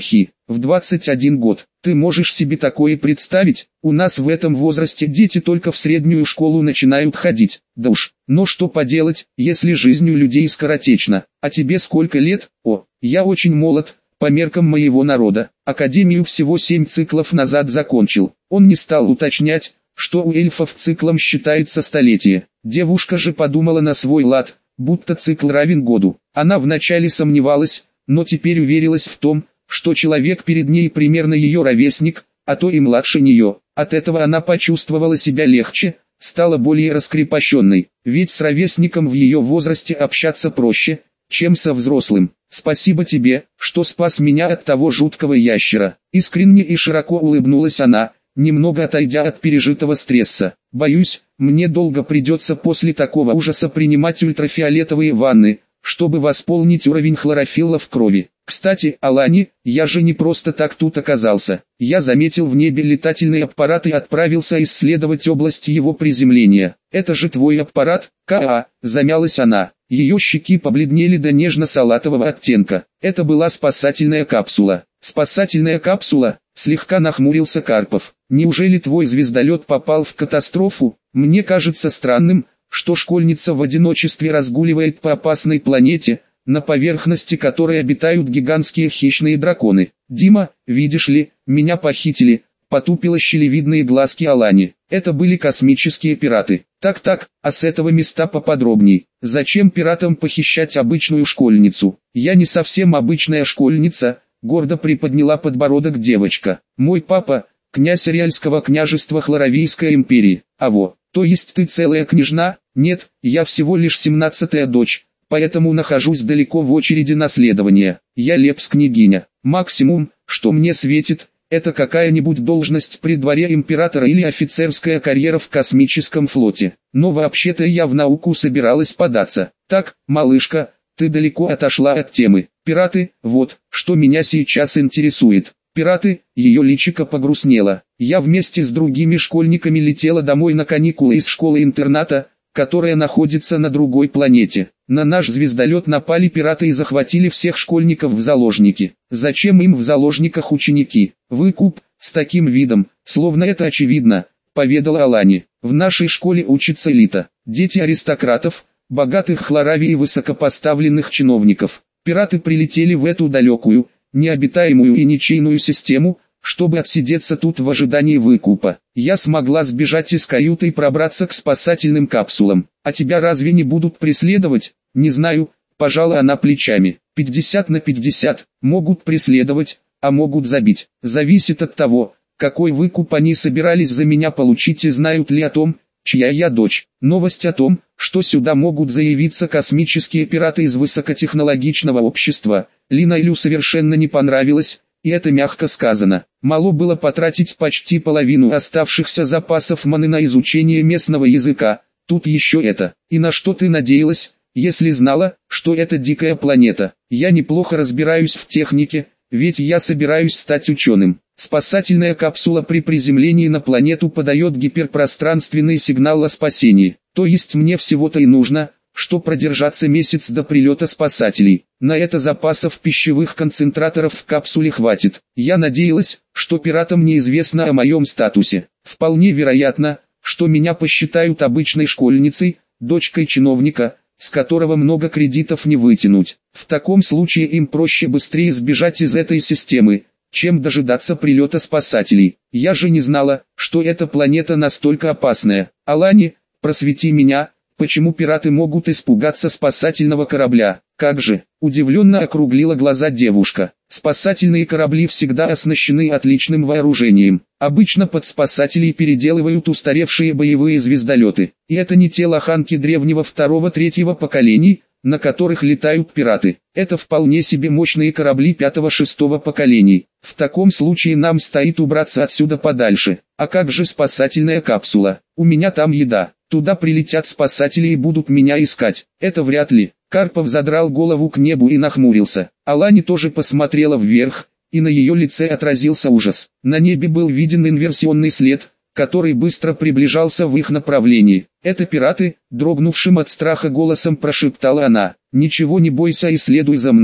в двадцать один год. Ты можешь себе такое представить? У нас в этом возрасте дети только в среднюю школу начинают ходить. Да уж, но что поделать, если жизнь у людей скоротечна. А тебе сколько лет? О, я очень молод, по меркам моего народа. Академию всего семь циклов назад закончил. Он не стал уточнять, что у эльфов циклом считается столетие. Девушка же подумала на свой лад, будто цикл равен году. Она вначале сомневалась, но теперь уверилась в том, что человек перед ней примерно ее ровесник, а то и младше нее. От этого она почувствовала себя легче, стала более раскрепощенной, ведь с ровесником в ее возрасте общаться проще, чем со взрослым. «Спасибо тебе, что спас меня от того жуткого ящера». Искренне и широко улыбнулась она, немного отойдя от пережитого стресса. «Боюсь, мне долго придется после такого ужаса принимать ультрафиолетовые ванны, чтобы восполнить уровень хлорофилла в крови. Кстати, Алани, я же не просто так тут оказался. Я заметил в небе летательный аппарат и отправился исследовать область его приземления. Это же твой аппарат, Ка, замялась она. Ее щеки побледнели до нежно-салатового оттенка. Это была спасательная капсула. Спасательная капсула? Слегка нахмурился Карпов. Неужели твой звездолет попал в катастрофу? Мне кажется странным, что школьница в одиночестве разгуливает по опасной планете, на поверхности которой обитают гигантские хищные драконы. Дима, видишь ли, меня похитили, потупила щелевидные глазки Алани. Это были космические пираты. Так-так, а с этого места поподробней. Зачем пиратам похищать обычную школьницу? Я не совсем обычная школьница, гордо приподняла подбородок девочка. Мой папа, князь Ариальского княжества Хлоровийской империи. А во, то есть ты целая княжна? Нет, я всего лишь семнадцатая дочь, поэтому нахожусь далеко в очереди наследования. Я лепс-княгиня. Максимум, что мне светит, это какая-нибудь должность при дворе императора или офицерская карьера в космическом флоте. Но вообще-то я в науку собиралась податься. Так, малышка, ты далеко отошла от темы. Пираты, вот, что меня сейчас интересует. Пираты, ее личико погрустнело. Я вместе с другими школьниками летела домой на каникулы из школы-интерната, которая находится на другой планете. На наш звездолет напали пираты и захватили всех школьников в заложники. Зачем им в заложниках ученики? Выкуп, с таким видом, словно это очевидно, поведала Алани. В нашей школе учится элита, дети аристократов, богатых Хлоравии и высокопоставленных чиновников. Пираты прилетели в эту далекую, необитаемую и ничейную систему, чтобы отсидеться тут в ожидании выкупа. Я смогла сбежать из каюты и пробраться к спасательным капсулам. А тебя разве не будут преследовать? Не знаю, пожала она плечами. пятьдесят на пятьдесят, могут преследовать, а могут забить. Зависит от того, какой выкуп они собирались за меня получить и знают ли о том, чья я дочь. Новость о том, что сюда могут заявиться космические пираты из высокотехнологичного общества, Линаилю совершенно не понравилось, и это мягко сказано. Мало было потратить почти половину оставшихся запасов маны на изучение местного языка, тут еще это. И на что ты надеялась, если знала, что это дикая планета? Я неплохо разбираюсь в технике, ведь я собираюсь стать ученым. Спасательная капсула при приземлении на планету подает гиперпространственный сигнал о спасении. То есть мне всего-то и нужно, что продержаться месяц до прилета спасателей. На это запасов пищевых концентраторов в капсуле хватит. Я надеялась, что пиратам неизвестно о моем статусе. Вполне вероятно, что меня посчитают обычной школьницей, дочкой чиновника, с которого много кредитов не вытянуть. В таком случае им проще быстрее сбежать из этой системы, чем дожидаться прилета спасателей. Я же не знала, что эта планета настолько опасная. Алани, просвети меня, почему пираты могут испугаться спасательного корабля? Как же, удивленно округлила глаза девушка. Спасательные корабли всегда оснащены отличным вооружением. Обычно под спасателей переделывают устаревшие боевые звездолеты. И это не те лоханки древнего второго-третьего поколений, на которых летают пираты. Это вполне себе мощные корабли пятого-шестого поколений. В таком случае нам стоит убраться отсюда подальше. А как же спасательная капсула? У меня там еда. Туда прилетят спасатели и будут меня искать. Это вряд ли. Карпов задрал голову к небу и нахмурился. Алани тоже посмотрела вверх, и на ее лице отразился ужас. На небе был виден инверсионный след, который быстро приближался в их направлении. «Это пираты», — дрогнувшим от страха голосом прошептала она. «Ничего не бойся и следуй за мной».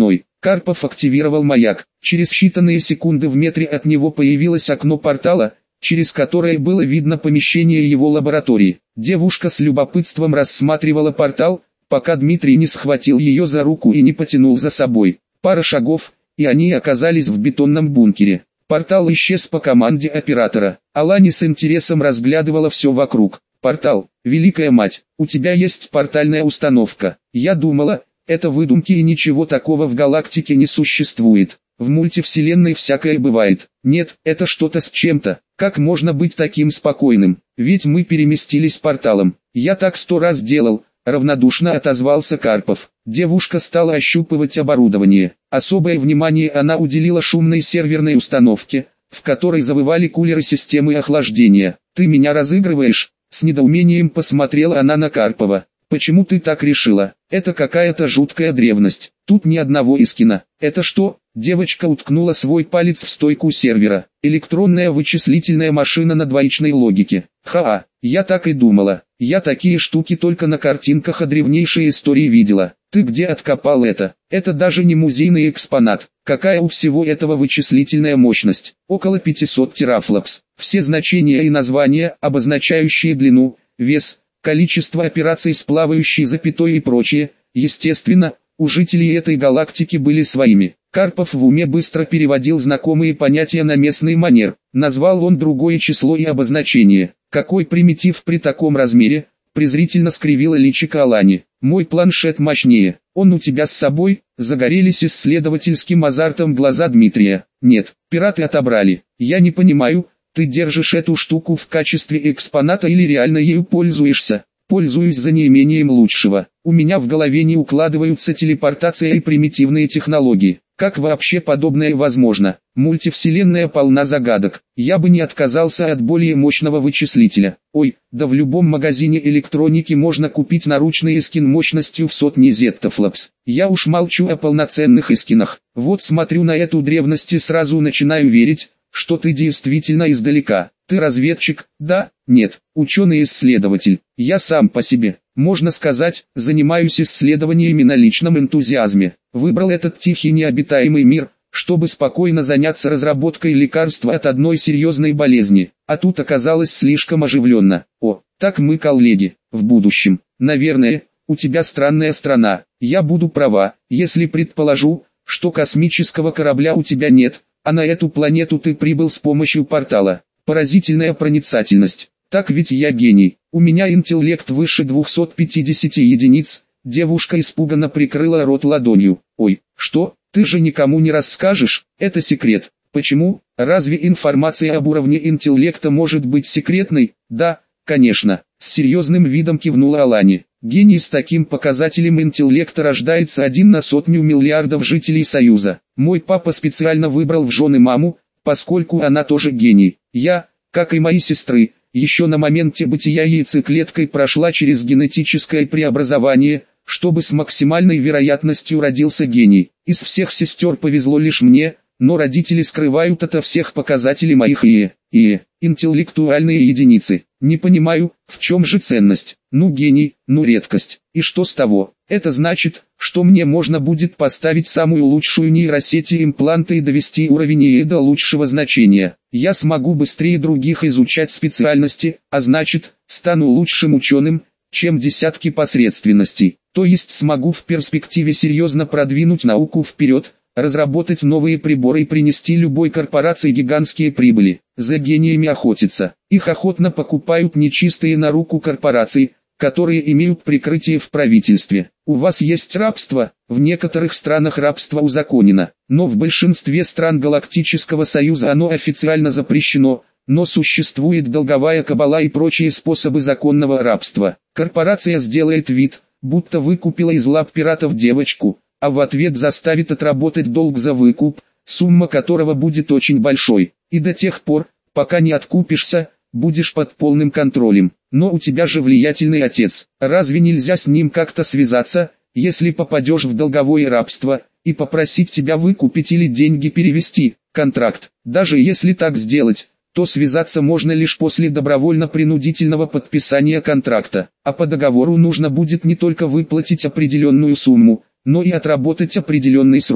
Карпов активировал маяк. Через считанные секунды в метре от него появилось окно портала, через которое было видно помещение его лаборатории. Девушка с любопытством рассматривала портал, пока Дмитрий не схватил ее за руку и не потянул за собой. Пара шагов, и они оказались в бетонном бункере. Портал исчез по команде оператора. Алани с интересом разглядывала все вокруг. «Портал, Великая Мать, у тебя есть портальная установка. Я думала, это выдумки и ничего такого в галактике не существует. В мультивселенной всякое бывает. Нет, это что-то с чем-то. Как можно быть таким спокойным? Ведь мы переместились порталом. Я так сто раз делал», — равнодушно отозвался Карпов. Девушка стала ощупывать оборудование. Особое внимание она уделила шумной серверной установке, в которой завывали кулеры системы охлаждения. «Ты меня разыгрываешь?» — с недоумением посмотрела она на Карпова. «Почему ты так решила? Это какая-то жуткая древность. Тут ни одного Искина. Это что?» Девочка уткнула свой палец в стойку сервера. «Электронная вычислительная машина на двоичной логике». «Ха-а, я так и думала. Я такие штуки только на картинках о древнейшей истории видела. Ты где откопал это? Это даже не музейный экспонат. Какая у всего этого вычислительная мощность? Около пятисот терафлопс. Все значения и названия, обозначающие длину, вес, количество операций с плавающей запятой и прочее, естественно, у жителей этой галактики были своими». Карпов в уме быстро переводил знакомые понятия на местный манер. Назвал он другое число и обозначение. «Какой примитив при таком размере?» презрительно скривила личико Алани. «Мой планшет мощнее. Он у тебя с собой?» Загорелись исследовательским азартом глаза Дмитрия. «Нет, пираты отобрали. Я не понимаю, ты держишь эту штуку в качестве экспоната или реально ею пользуешься?» «Пользуюсь за неимением лучшего. У меня в голове не укладываются телепортация и примитивные технологии. Как вообще подобное возможно? Мультивселенная полна загадок. Я бы не отказался от более мощного вычислителя. Ой, да в любом магазине электроники можно купить наручный эскин мощностью в сотни зеттафлопс. Я уж молчу о полноценных эскинах. Вот смотрю на эту древность и сразу начинаю верить, что ты действительно издалека. Ты разведчик, да? Нет, ученый-исследователь. Я сам по себе, можно сказать, занимаюсь исследованиями на личном энтузиазме. Выбрал этот тихий необитаемый мир, чтобы спокойно заняться разработкой лекарства от одной серьезной болезни. А тут оказалось слишком оживленно. О, так мы коллеги, в будущем. Наверное, у тебя странная страна. Я буду права, если предположу, что космического корабля у тебя нет, а на эту планету ты прибыл с помощью портала. Поразительная проницательность. Так ведь я гений. У меня интеллект выше двухсот пятидесяти единиц. Девушка испуганно прикрыла рот ладонью. Ой, что? Ты же никому не расскажешь? Это секрет. Почему? Разве информация об уровне интеллекта может быть секретной? Да, конечно. С серьезным видом кивнула Алани. Гений с таким показателем интеллекта рождается один на сотню миллиардов жителей Союза. Мой папа специально выбрал в жены маму, поскольку она тоже гений. Я, как и мои сестры, еще на моменте бытия яйцеклеткой прошла через генетическое преобразование, чтобы с максимальной вероятностью родился гений. Из всех сестер повезло лишь мне, но родители скрывают ото всех показателей моих ИЭ, ИЭ, интеллектуальные единицы. Не понимаю, в чем же ценность? Ну гений, ну редкость. И что с того? Это значит, что мне можно будет поставить самую лучшую нейросеть и импланты и довести уровень ИЭ до лучшего значения. Я смогу быстрее других изучать специальности, а значит, стану лучшим ученым, чем десятки посредственностей. То есть смогу в перспективе серьезно продвинуть науку вперед, разработать новые приборы и принести любой корпорации гигантские прибыли. За гениями охотятся. Их охотно покупают нечистые на руку корпорации, которые имеют прикрытие в правительстве. У вас есть рабство? В некоторых странах рабство узаконено, но в большинстве стран Галактического Союза оно официально запрещено, но существует долговая кабала и прочие способы законного рабства. Корпорация сделает вид, будто выкупила из лап пиратов девочку, а в ответ заставит отработать долг за выкуп, сумма которого будет очень большой, и до тех пор, пока не откупишься, будешь под полным контролем. Но у тебя же влиятельный отец, разве нельзя с ним как-то связаться, если попадешь в долговое рабство, и попросить тебя выкупить или деньги перевести, контракт? Даже если так сделать, то связаться можно лишь после добровольно-принудительного подписания контракта, а по договору нужно будет не только выплатить определенную сумму, но и отработать определенный срок.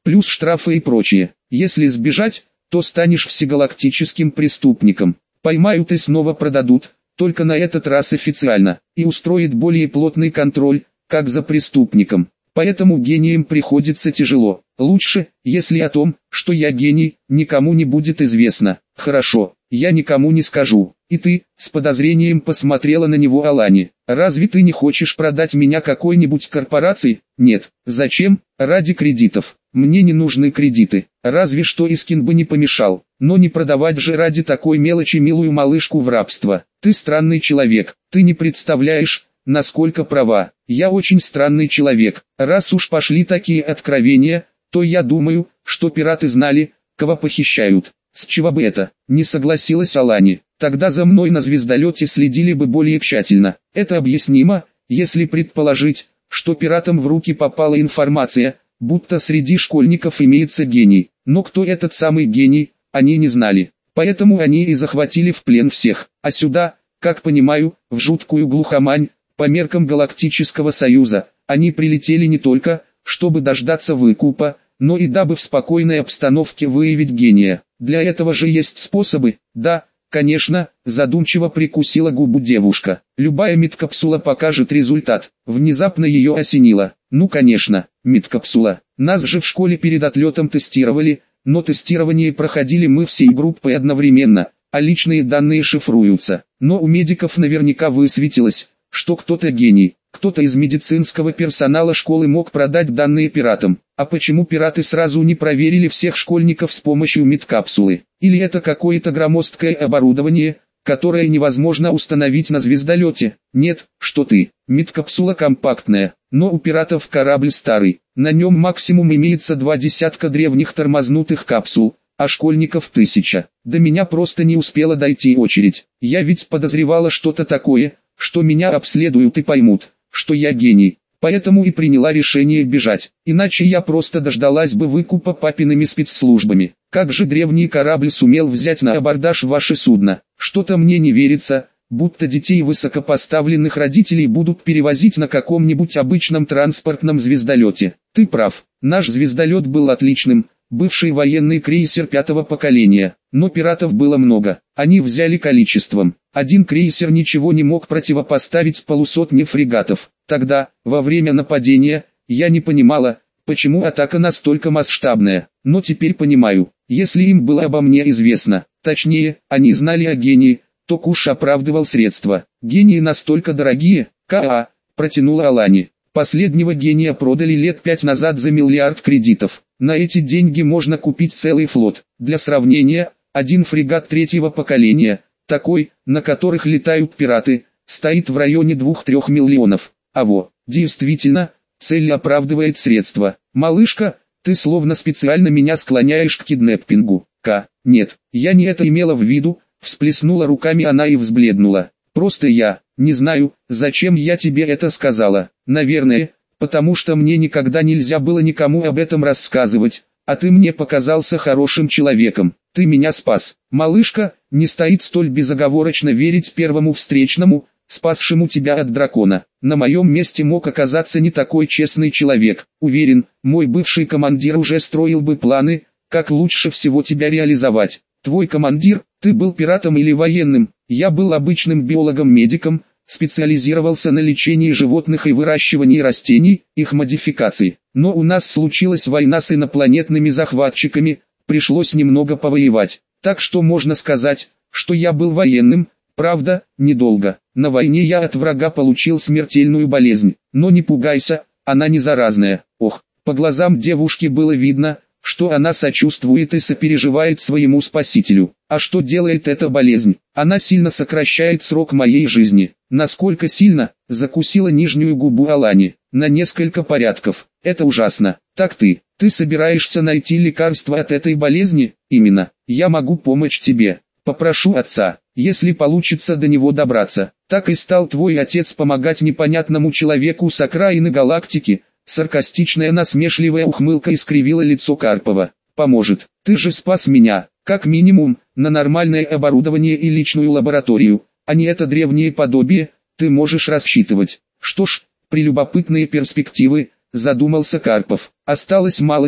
плюс штрафы и прочее. Если сбежать, то станешь всегалактическим преступником. Поймают и снова продадут, только на этот раз официально, и устроит более плотный контроль, как за преступником. Поэтому гениям приходится тяжело. Лучше, если о том, что я гений, никому не будет известно. Хорошо, я никому не скажу. И ты, с подозрением посмотрела на него Алани. Разве ты не хочешь продать меня какой-нибудь корпорации? Нет. Зачем? Ради кредитов. Мне не нужны кредиты. Разве что Искин бы не помешал. Но не продавать же ради такой мелочи милую малышку в рабство. Ты странный человек. Ты не представляешь, насколько права. Я очень странный человек. Раз уж пошли такие откровения, то я думаю, что пираты знали, кого похищают. С чего бы это? Не согласилась Алани. Тогда за мной на звездолете следили бы более тщательно. Это объяснимо, если предположить, что пиратам в руки попала информация, будто среди школьников имеется гений. Но кто этот самый гений, они не знали. Поэтому они и захватили в плен всех. А сюда, как понимаю, в жуткую глухомань, по меркам Галактического Союза, они прилетели не только, чтобы дождаться выкупа, но и дабы в спокойной обстановке выявить гения. Для этого же есть способы. Да, конечно, задумчиво прикусила губу девушка. Любая медкапсула покажет результат. Внезапно ее осенило. Ну конечно, медкапсула. Нас же в школе перед отлетом тестировали, но тестирование проходили мы всей группой одновременно, а личные данные шифруются. Но у медиков наверняка высветилось, что кто-то гений. Кто-то из медицинского персонала школы мог продать данные пиратам. А почему пираты сразу не проверили всех школьников с помощью медкапсулы? Или это какое-то громоздкое оборудование, которое невозможно установить на звездолете? Нет, что ты. Медкапсула компактная, но у пиратов корабль старый. На нем максимум имеется два десятка древних тормознутых капсул, а школьников тысяча. До меня просто не успела дойти очередь. Я ведь подозревала что-то такое, что меня обследуют и поймут, что я гений. Поэтому и приняла решение бежать. Иначе я просто дождалась бы выкупа папиными спецслужбами. Как же древний корабль сумел взять на абордаж ваше судно? Что-то мне не верится, будто детей высокопоставленных родителей будут перевозить на каком-нибудь обычном транспортном звездолете. Ты прав, наш звездолет был отличным, бывший военный крейсер пятого поколения. Но пиратов было много, они взяли количеством. Один крейсер ничего не мог противопоставить полусотне фрегатов. Тогда, во время нападения, я не понимала, почему атака настолько масштабная. Но теперь понимаю, если им было обо мне известно, точнее, они знали о гении, то куш оправдывал средства. Гении настолько дорогие, ка, протянула Алани. Последнего гения продали лет пять назад за миллиард кредитов. На эти деньги можно купить целый флот. Для сравнения, один фрегат третьего поколения, такой, на которых летают пираты, стоит в районе двух-трёх миллионов. А во, действительно, цель оправдывает средства. Малышка, ты словно специально меня склоняешь к киднеппингу. К, нет, я не это имела в виду, всплеснула руками она и взбледнула. Просто я, не знаю, зачем я тебе это сказала. Наверное, потому что мне никогда нельзя было никому об этом рассказывать, а ты мне показался хорошим человеком. Ты меня спас. Малышка, не стоит столь безоговорочно верить первому встречному, спасшему тебя от дракона. На моем месте мог оказаться не такой честный человек. Уверен, мой бывший командир уже строил бы планы, как лучше всего тебя реализовать. Твой командир, ты был пиратом или военным? Я был обычным биологом-медиком, специализировался на лечении животных и выращивании растений, их модификации. Но у нас случилась война с инопланетными захватчиками, пришлось немного повоевать. Так что можно сказать, что я был военным, правда, недолго. На войне я от врага получил смертельную болезнь. Но не пугайся, она не заразная. Ох, по глазам девушки было видно, что она сочувствует и сопереживает своему спасителю. А что делает эта болезнь? Она сильно сокращает срок моей жизни. Насколько сильно? Закусила нижнюю губу Алани. На несколько порядков. Это ужасно. Так ты, ты собираешься найти лекарство от этой болезни? Именно. Я могу помочь тебе. Попрошу отца, если получится до него добраться. Так и стал твой отец помогать непонятному человеку с окраины галактики. Саркастичная насмешливая ухмылка искривила лицо Карпова. Поможет. Ты же спас меня, как минимум, на нормальное оборудование и личную лабораторию, а не это древнее подобие, ты можешь рассчитывать. Что ж, прелюбопытные перспективы, задумался Карпов. Осталась малость,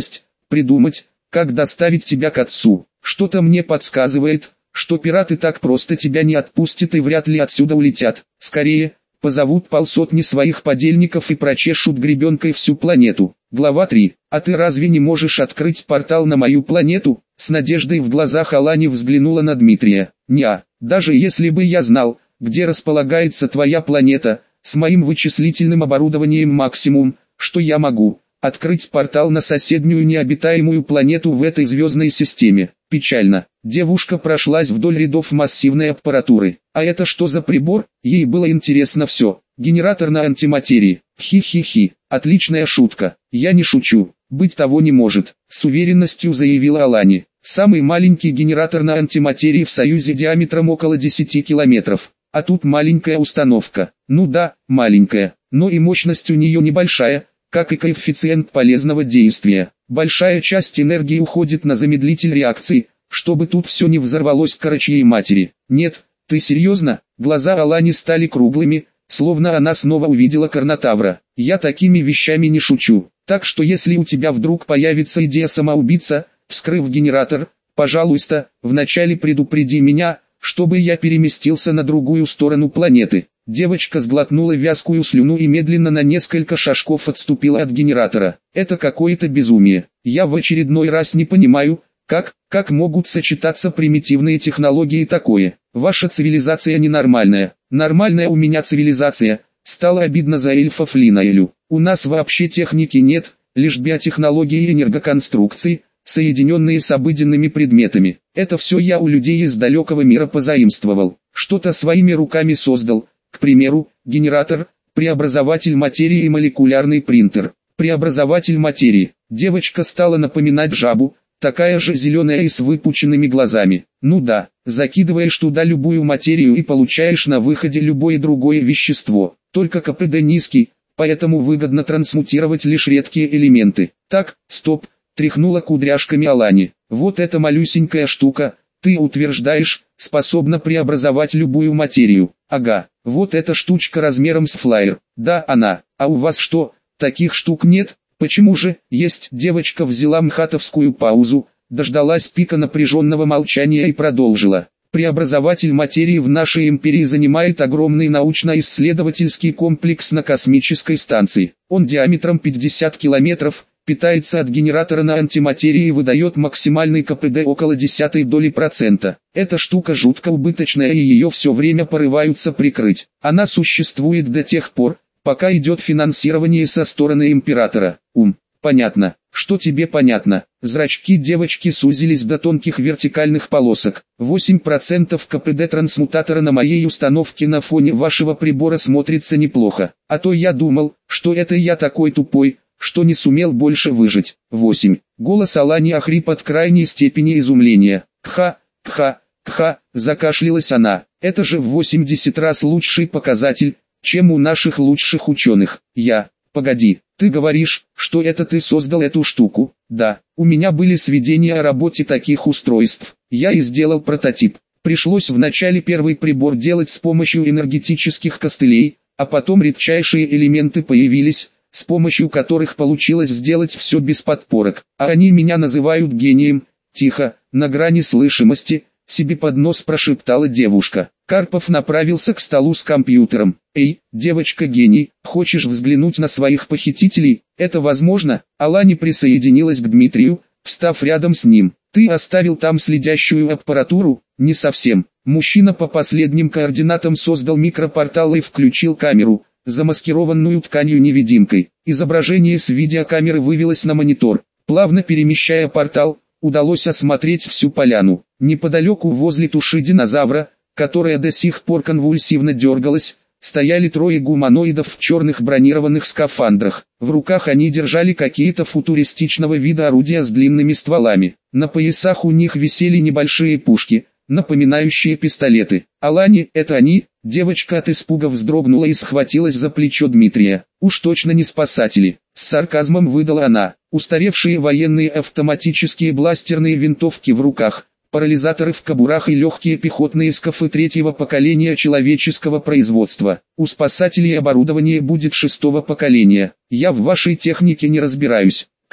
придумать, как доставить тебя к отцу. Что-то мне подсказывает, что пираты так просто тебя не отпустят и вряд ли отсюда улетят. Скорее, позовут полсотни своих подельников и прочешут гребенкой всю планету. Глава три. А ты разве не можешь открыть портал на мою планету? С надеждой в глазах Алани взглянула на Дмитрия. Неа, даже если бы я знал, где располагается твоя планета, с моим вычислительным оборудованием максимум, что я могу, открыть портал на соседнюю необитаемую планету в этой звездной системе. Печально. Девушка прошлась вдоль рядов массивной аппаратуры. А это что за прибор? Ей было интересно все. Генератор на антиматерии. Хи-хи-хи. Отличная шутка. Я не шучу. Быть того не может. С уверенностью заявила Алани. Самый маленький генератор на антиматерии в Союзе диаметром около десяти километров. А тут маленькая установка. Ну да, маленькая. Но и мощность у нее небольшая, как и коэффициент полезного действия. Большая часть энергии уходит на замедлитель реакции, чтобы тут все не взорвалось к корочьей матери. Нет, ты серьезно? Глаза Алани стали круглыми, словно она снова увидела Карнотавра. Я такими вещами не шучу. Так что если у тебя вдруг появится идея самоубийца, вскрыв генератор, пожалуйста, вначале предупреди меня, чтобы я переместился на другую сторону планеты. Девочка сглотнула вязкую слюну и медленно на несколько шажков отступила от генератора. Это какое-то безумие. Я в очередной раз не понимаю, как, как могут сочетаться примитивные технологии и такое. Ваша цивилизация ненормальная. Нормальная у меня цивилизация. Стало обидно за эльфов Линаэлю. У нас вообще техники нет, лишь биотехнологии и энергоконструкции, соединенные с обыденными предметами. Это все я у людей из далекого мира позаимствовал. Что-то своими руками создал. К примеру, генератор, преобразователь материи и молекулярный принтер. Преобразователь материи. Девочка стала напоминать жабу, такая же зеленая и с выпученными глазами. Ну да, закидываешь туда любую материю и получаешь на выходе любое другое вещество. Только КПД низкий, поэтому выгодно трансмутировать лишь редкие элементы. Так, стоп, тряхнула кудряшками Алани. Вот эта малюсенькая штука, ты утверждаешь, способна преобразовать любую материю. Ага, вот эта штучка размером с флаер. Да, она. А у вас что, таких штук нет? Почему же? Есть. Девочка взяла мхатовскую паузу, дождалась пика напряженного молчания и продолжила. Преобразователь материи в нашей империи занимает огромный научно-исследовательский комплекс на космической станции. Он диаметром пятьдесят километров, питается от генератора на антиматерии и выдает максимальный КПД около десятой доли процента. Эта штука жутко убыточная и ее все время порываются прикрыть. Она существует до тех пор, пока идет финансирование со стороны императора. Ум, понятно. Что тебе понятно? Зрачки девочки сузились до тонких вертикальных полосок. восемь процентов КПД трансмутатора на моей установке на фоне вашего прибора смотрится неплохо. А то я думал, что это я такой тупой, что не сумел больше выжить. восемь. Голос Алани охрип от крайней степени изумления. Кха, кха, кха, закашлялась она. Это же в восемьдесят раз лучший показатель, чем у наших лучших ученых. Я, погоди, ты говоришь, что это ты создал эту штуку? Да, у меня были сведения о работе таких устройств. Я и сделал прототип. Пришлось вначале первый прибор делать с помощью энергетических костылей, а потом редчайшие элементы появились, с помощью которых получилось сделать все без подпорок. А они меня называют гением. Тихо, на грани слышимости, себе под нос прошептала девушка. Карпов направился к столу с компьютером. «Эй, девочка-гений, хочешь взглянуть на своих похитителей? Это возможно?» Алани присоединилась к Дмитрию, встав рядом с ним. «Ты оставил там следящую аппаратуру?» «Не совсем». Мужчина по последним координатам создал микропортал и включил камеру, замаскированную тканью-невидимкой. Изображение с видеокамеры вывелось на монитор. Плавно перемещая портал, удалось осмотреть всю поляну. Неподалеку возле туши динозавра, которая до сих пор конвульсивно дергалась, стояли трое гуманоидов в черных бронированных скафандрах. В руках они держали какие-то футуристичного вида орудия с длинными стволами. На поясах у них висели небольшие пушки, напоминающие пистолеты. «Алани, это они?» Девочка от испуга вздрогнула и схватилась за плечо Дмитрия. «Уж точно не спасатели», — с сарказмом выдала она. Устаревшие военные автоматические бластерные винтовки в руках, парализаторы в кобурах и легкие пехотные скафы третьего поколения человеческого производства. У спасателей оборудование будет шестого поколения. Я в вашей технике не разбираюсь. КА,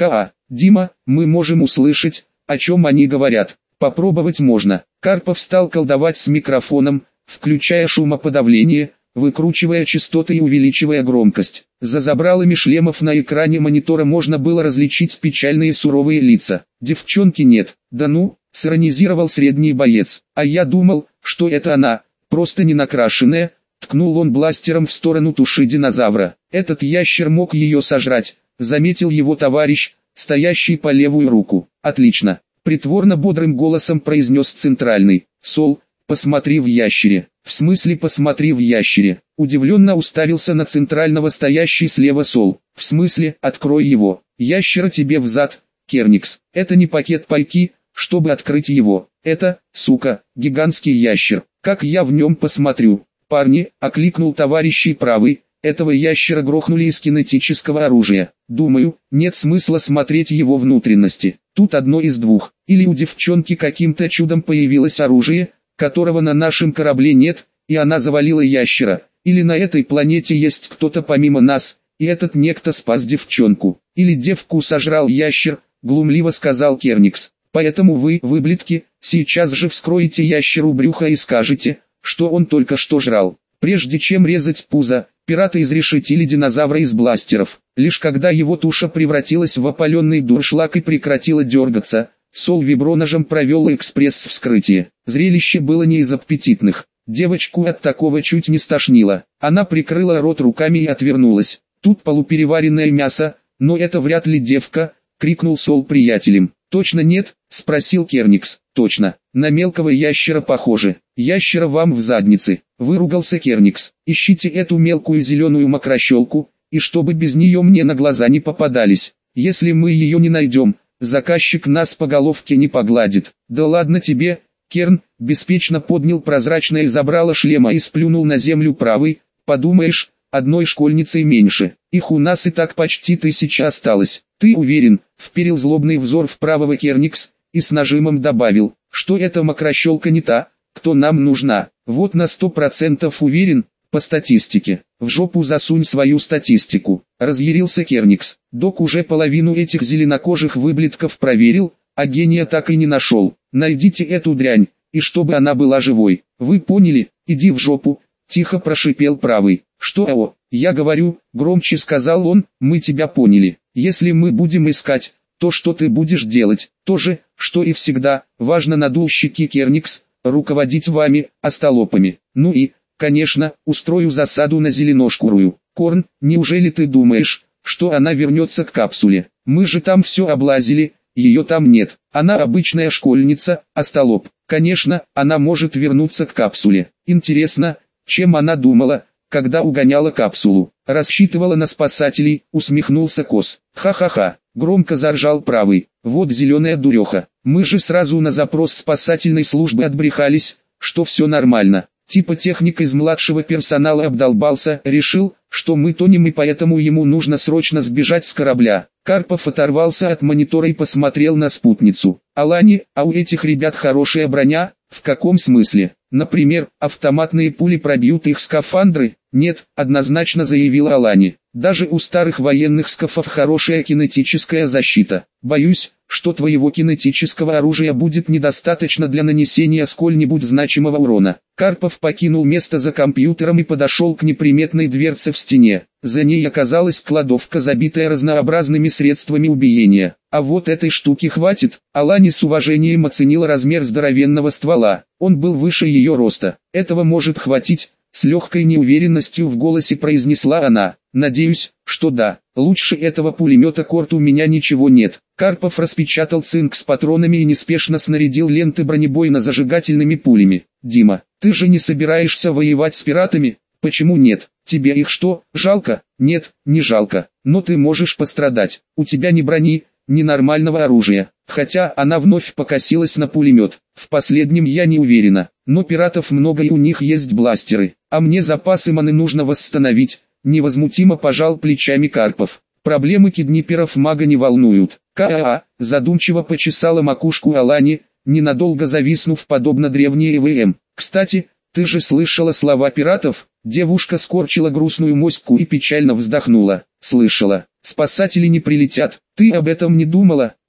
Дима, мы можем услышать, о чем они говорят. Попробовать можно. Карпов стал колдовать с микрофоном, включая шумоподавление, выкручивая частоты и увеличивая громкость. За забралами шлемов на экране монитора можно было различить печальные суровые лица. Девчонки нет. Да ну, сиронизировал средний боец. А я думал, что это она, просто не накрашенная. Ткнул он бластером в сторону туши динозавра. Этот ящер мог ее сожрать, заметил его товарищ, стоящий по левую руку. Отлично. Притворно бодрым голосом произнес центральный. Сол, посмотри в ящере. В смысле посмотри в ящере? Удивленно уставился на центрального стоящий слева Сол. В смысле, открой его. Ящера тебе взад, Керникс. Это не пакет пайки, чтобы открыть его. Это, сука, гигантский ящер. Как я в нем посмотрю? Парни, окликнул товарищей правый. Этого ящера грохнули из кинетического оружия. Думаю, нет смысла смотреть его внутренности. Тут одно из двух. Или у девчонки каким-то чудом появилось оружие, которого на нашем корабле нет, и она завалила ящера. Или на этой планете есть кто-то помимо нас, и этот некто спас девчонку. Или девку сожрал ящер, глумливо сказал Керникс. Поэтому вы, выблядки, сейчас же вскроете ящеру брюхо и скажете, что он только что жрал. Прежде чем резать пузо, пираты изрешетили динозавра из бластеров. Лишь когда его туша превратилась в опаленный дуршлаг и прекратила дергаться, Сол виброножем провел экспресс-вскрытие. Зрелище было не из аппетитных. Девочку от такого чуть не стошнило. Она прикрыла рот руками и отвернулась. Тут полупереваренное мясо, но это вряд ли девка, крикнул Сол приятелям. Точно нет? Спросил Керникс. Точно. На мелкого ящера похоже. Ящера вам в заднице. Выругался Керникс. Ищите эту мелкую зеленую мокрощелку, и чтобы без нее мне на глаза не попадались. Если мы ее не найдем, заказчик нас по головке не погладит. Да ладно тебе, Керн, беспечно поднял прозрачное забрало шлема и сплюнул на землю правый. Подумаешь, одной школьницей меньше. Их у нас и так почти тысяча осталось. Ты уверен? Вперил злобный взор в правого Керникс и с нажимом добавил, что эта мокрощелка не та, кто нам нужна. Вот на сто процентов уверен, по статистике. В жопу засунь свою статистику. Разъярился Керникс. Док уже половину этих зеленокожих выблядков проверил, а гения так и не нашел. Найдите эту дрянь, и чтобы она была живой. Вы поняли? Иди в жопу. Тихо прошипел правый. Что о, я говорю, громче сказал он, мы тебя поняли. Если мы будем искать, то что ты будешь делать? То же, что и всегда, важно надул щеки Керникс, руководить вами, остолопами. Ну и, конечно, устрою засаду на зеленошкурую. Корн, неужели ты думаешь, что она вернется к капсуле? Мы же там все облазили, ее там нет. Она обычная школьница, остолоп. Конечно, она может вернуться к капсуле. Интересно, чем она думала, когда угоняла капсулу? Рассчитывала на спасателей, усмехнулся Кос. Ха-ха-ха, громко заржал правый. Вот зеленая дуреха. Мы же сразу на запрос спасательной службы отбрехались, что все нормально. Типа техник из младшего персонала обдолбался, решил, что мы тонем и поэтому ему нужно срочно сбежать с корабля. Карпов оторвался от монитора и посмотрел на спутницу. Алани, а у этих ребят хорошая броня? В каком смысле? Например, автоматные пули пробьют их скафандры? Нет, однозначно заявила Алани. Даже у старых военных скафов хорошая кинетическая защита. Боюсь, что твоего кинетического оружия будет недостаточно для нанесения сколь-нибудь значимого урона. Карпов покинул место за компьютером и подошел к неприметной дверце в стене. За ней оказалась кладовка, забитая разнообразными средствами убиения. А вот этой штуки хватит. Алани с уважением оценила размер здоровенного ствола. Он был выше ее роста. Этого может хватить. С легкой неуверенностью в голосе произнесла она. Надеюсь, что да. Лучше этого пулемета Корт у меня ничего нет. Карпов распечатал цинк с патронами и неспешно снарядил ленты бронебойно-зажигательными пулями. Дима, ты же не собираешься воевать с пиратами? Почему нет? Тебе их что, жалко? Нет, не жалко. Но ты можешь пострадать. У тебя ни брони, ни нормального оружия. Хотя она вновь покосилась на пулемет. В последнем я не уверена. Но пиратов много и у них есть бластеры. А мне запасы маны нужно восстановить. Невозмутимо пожал плечами Карпов. Проблемы киднеперов мага не волнуют. К.А.А. задумчиво почесала макушку Алани, ненадолго зависнув подобно древней ЭВМ. Кстати, ты же слышала слова пиратов? Девушка скорчила грустную моську и печально вздохнула. Слышала. Спасатели не прилетят. Ты об этом не думала?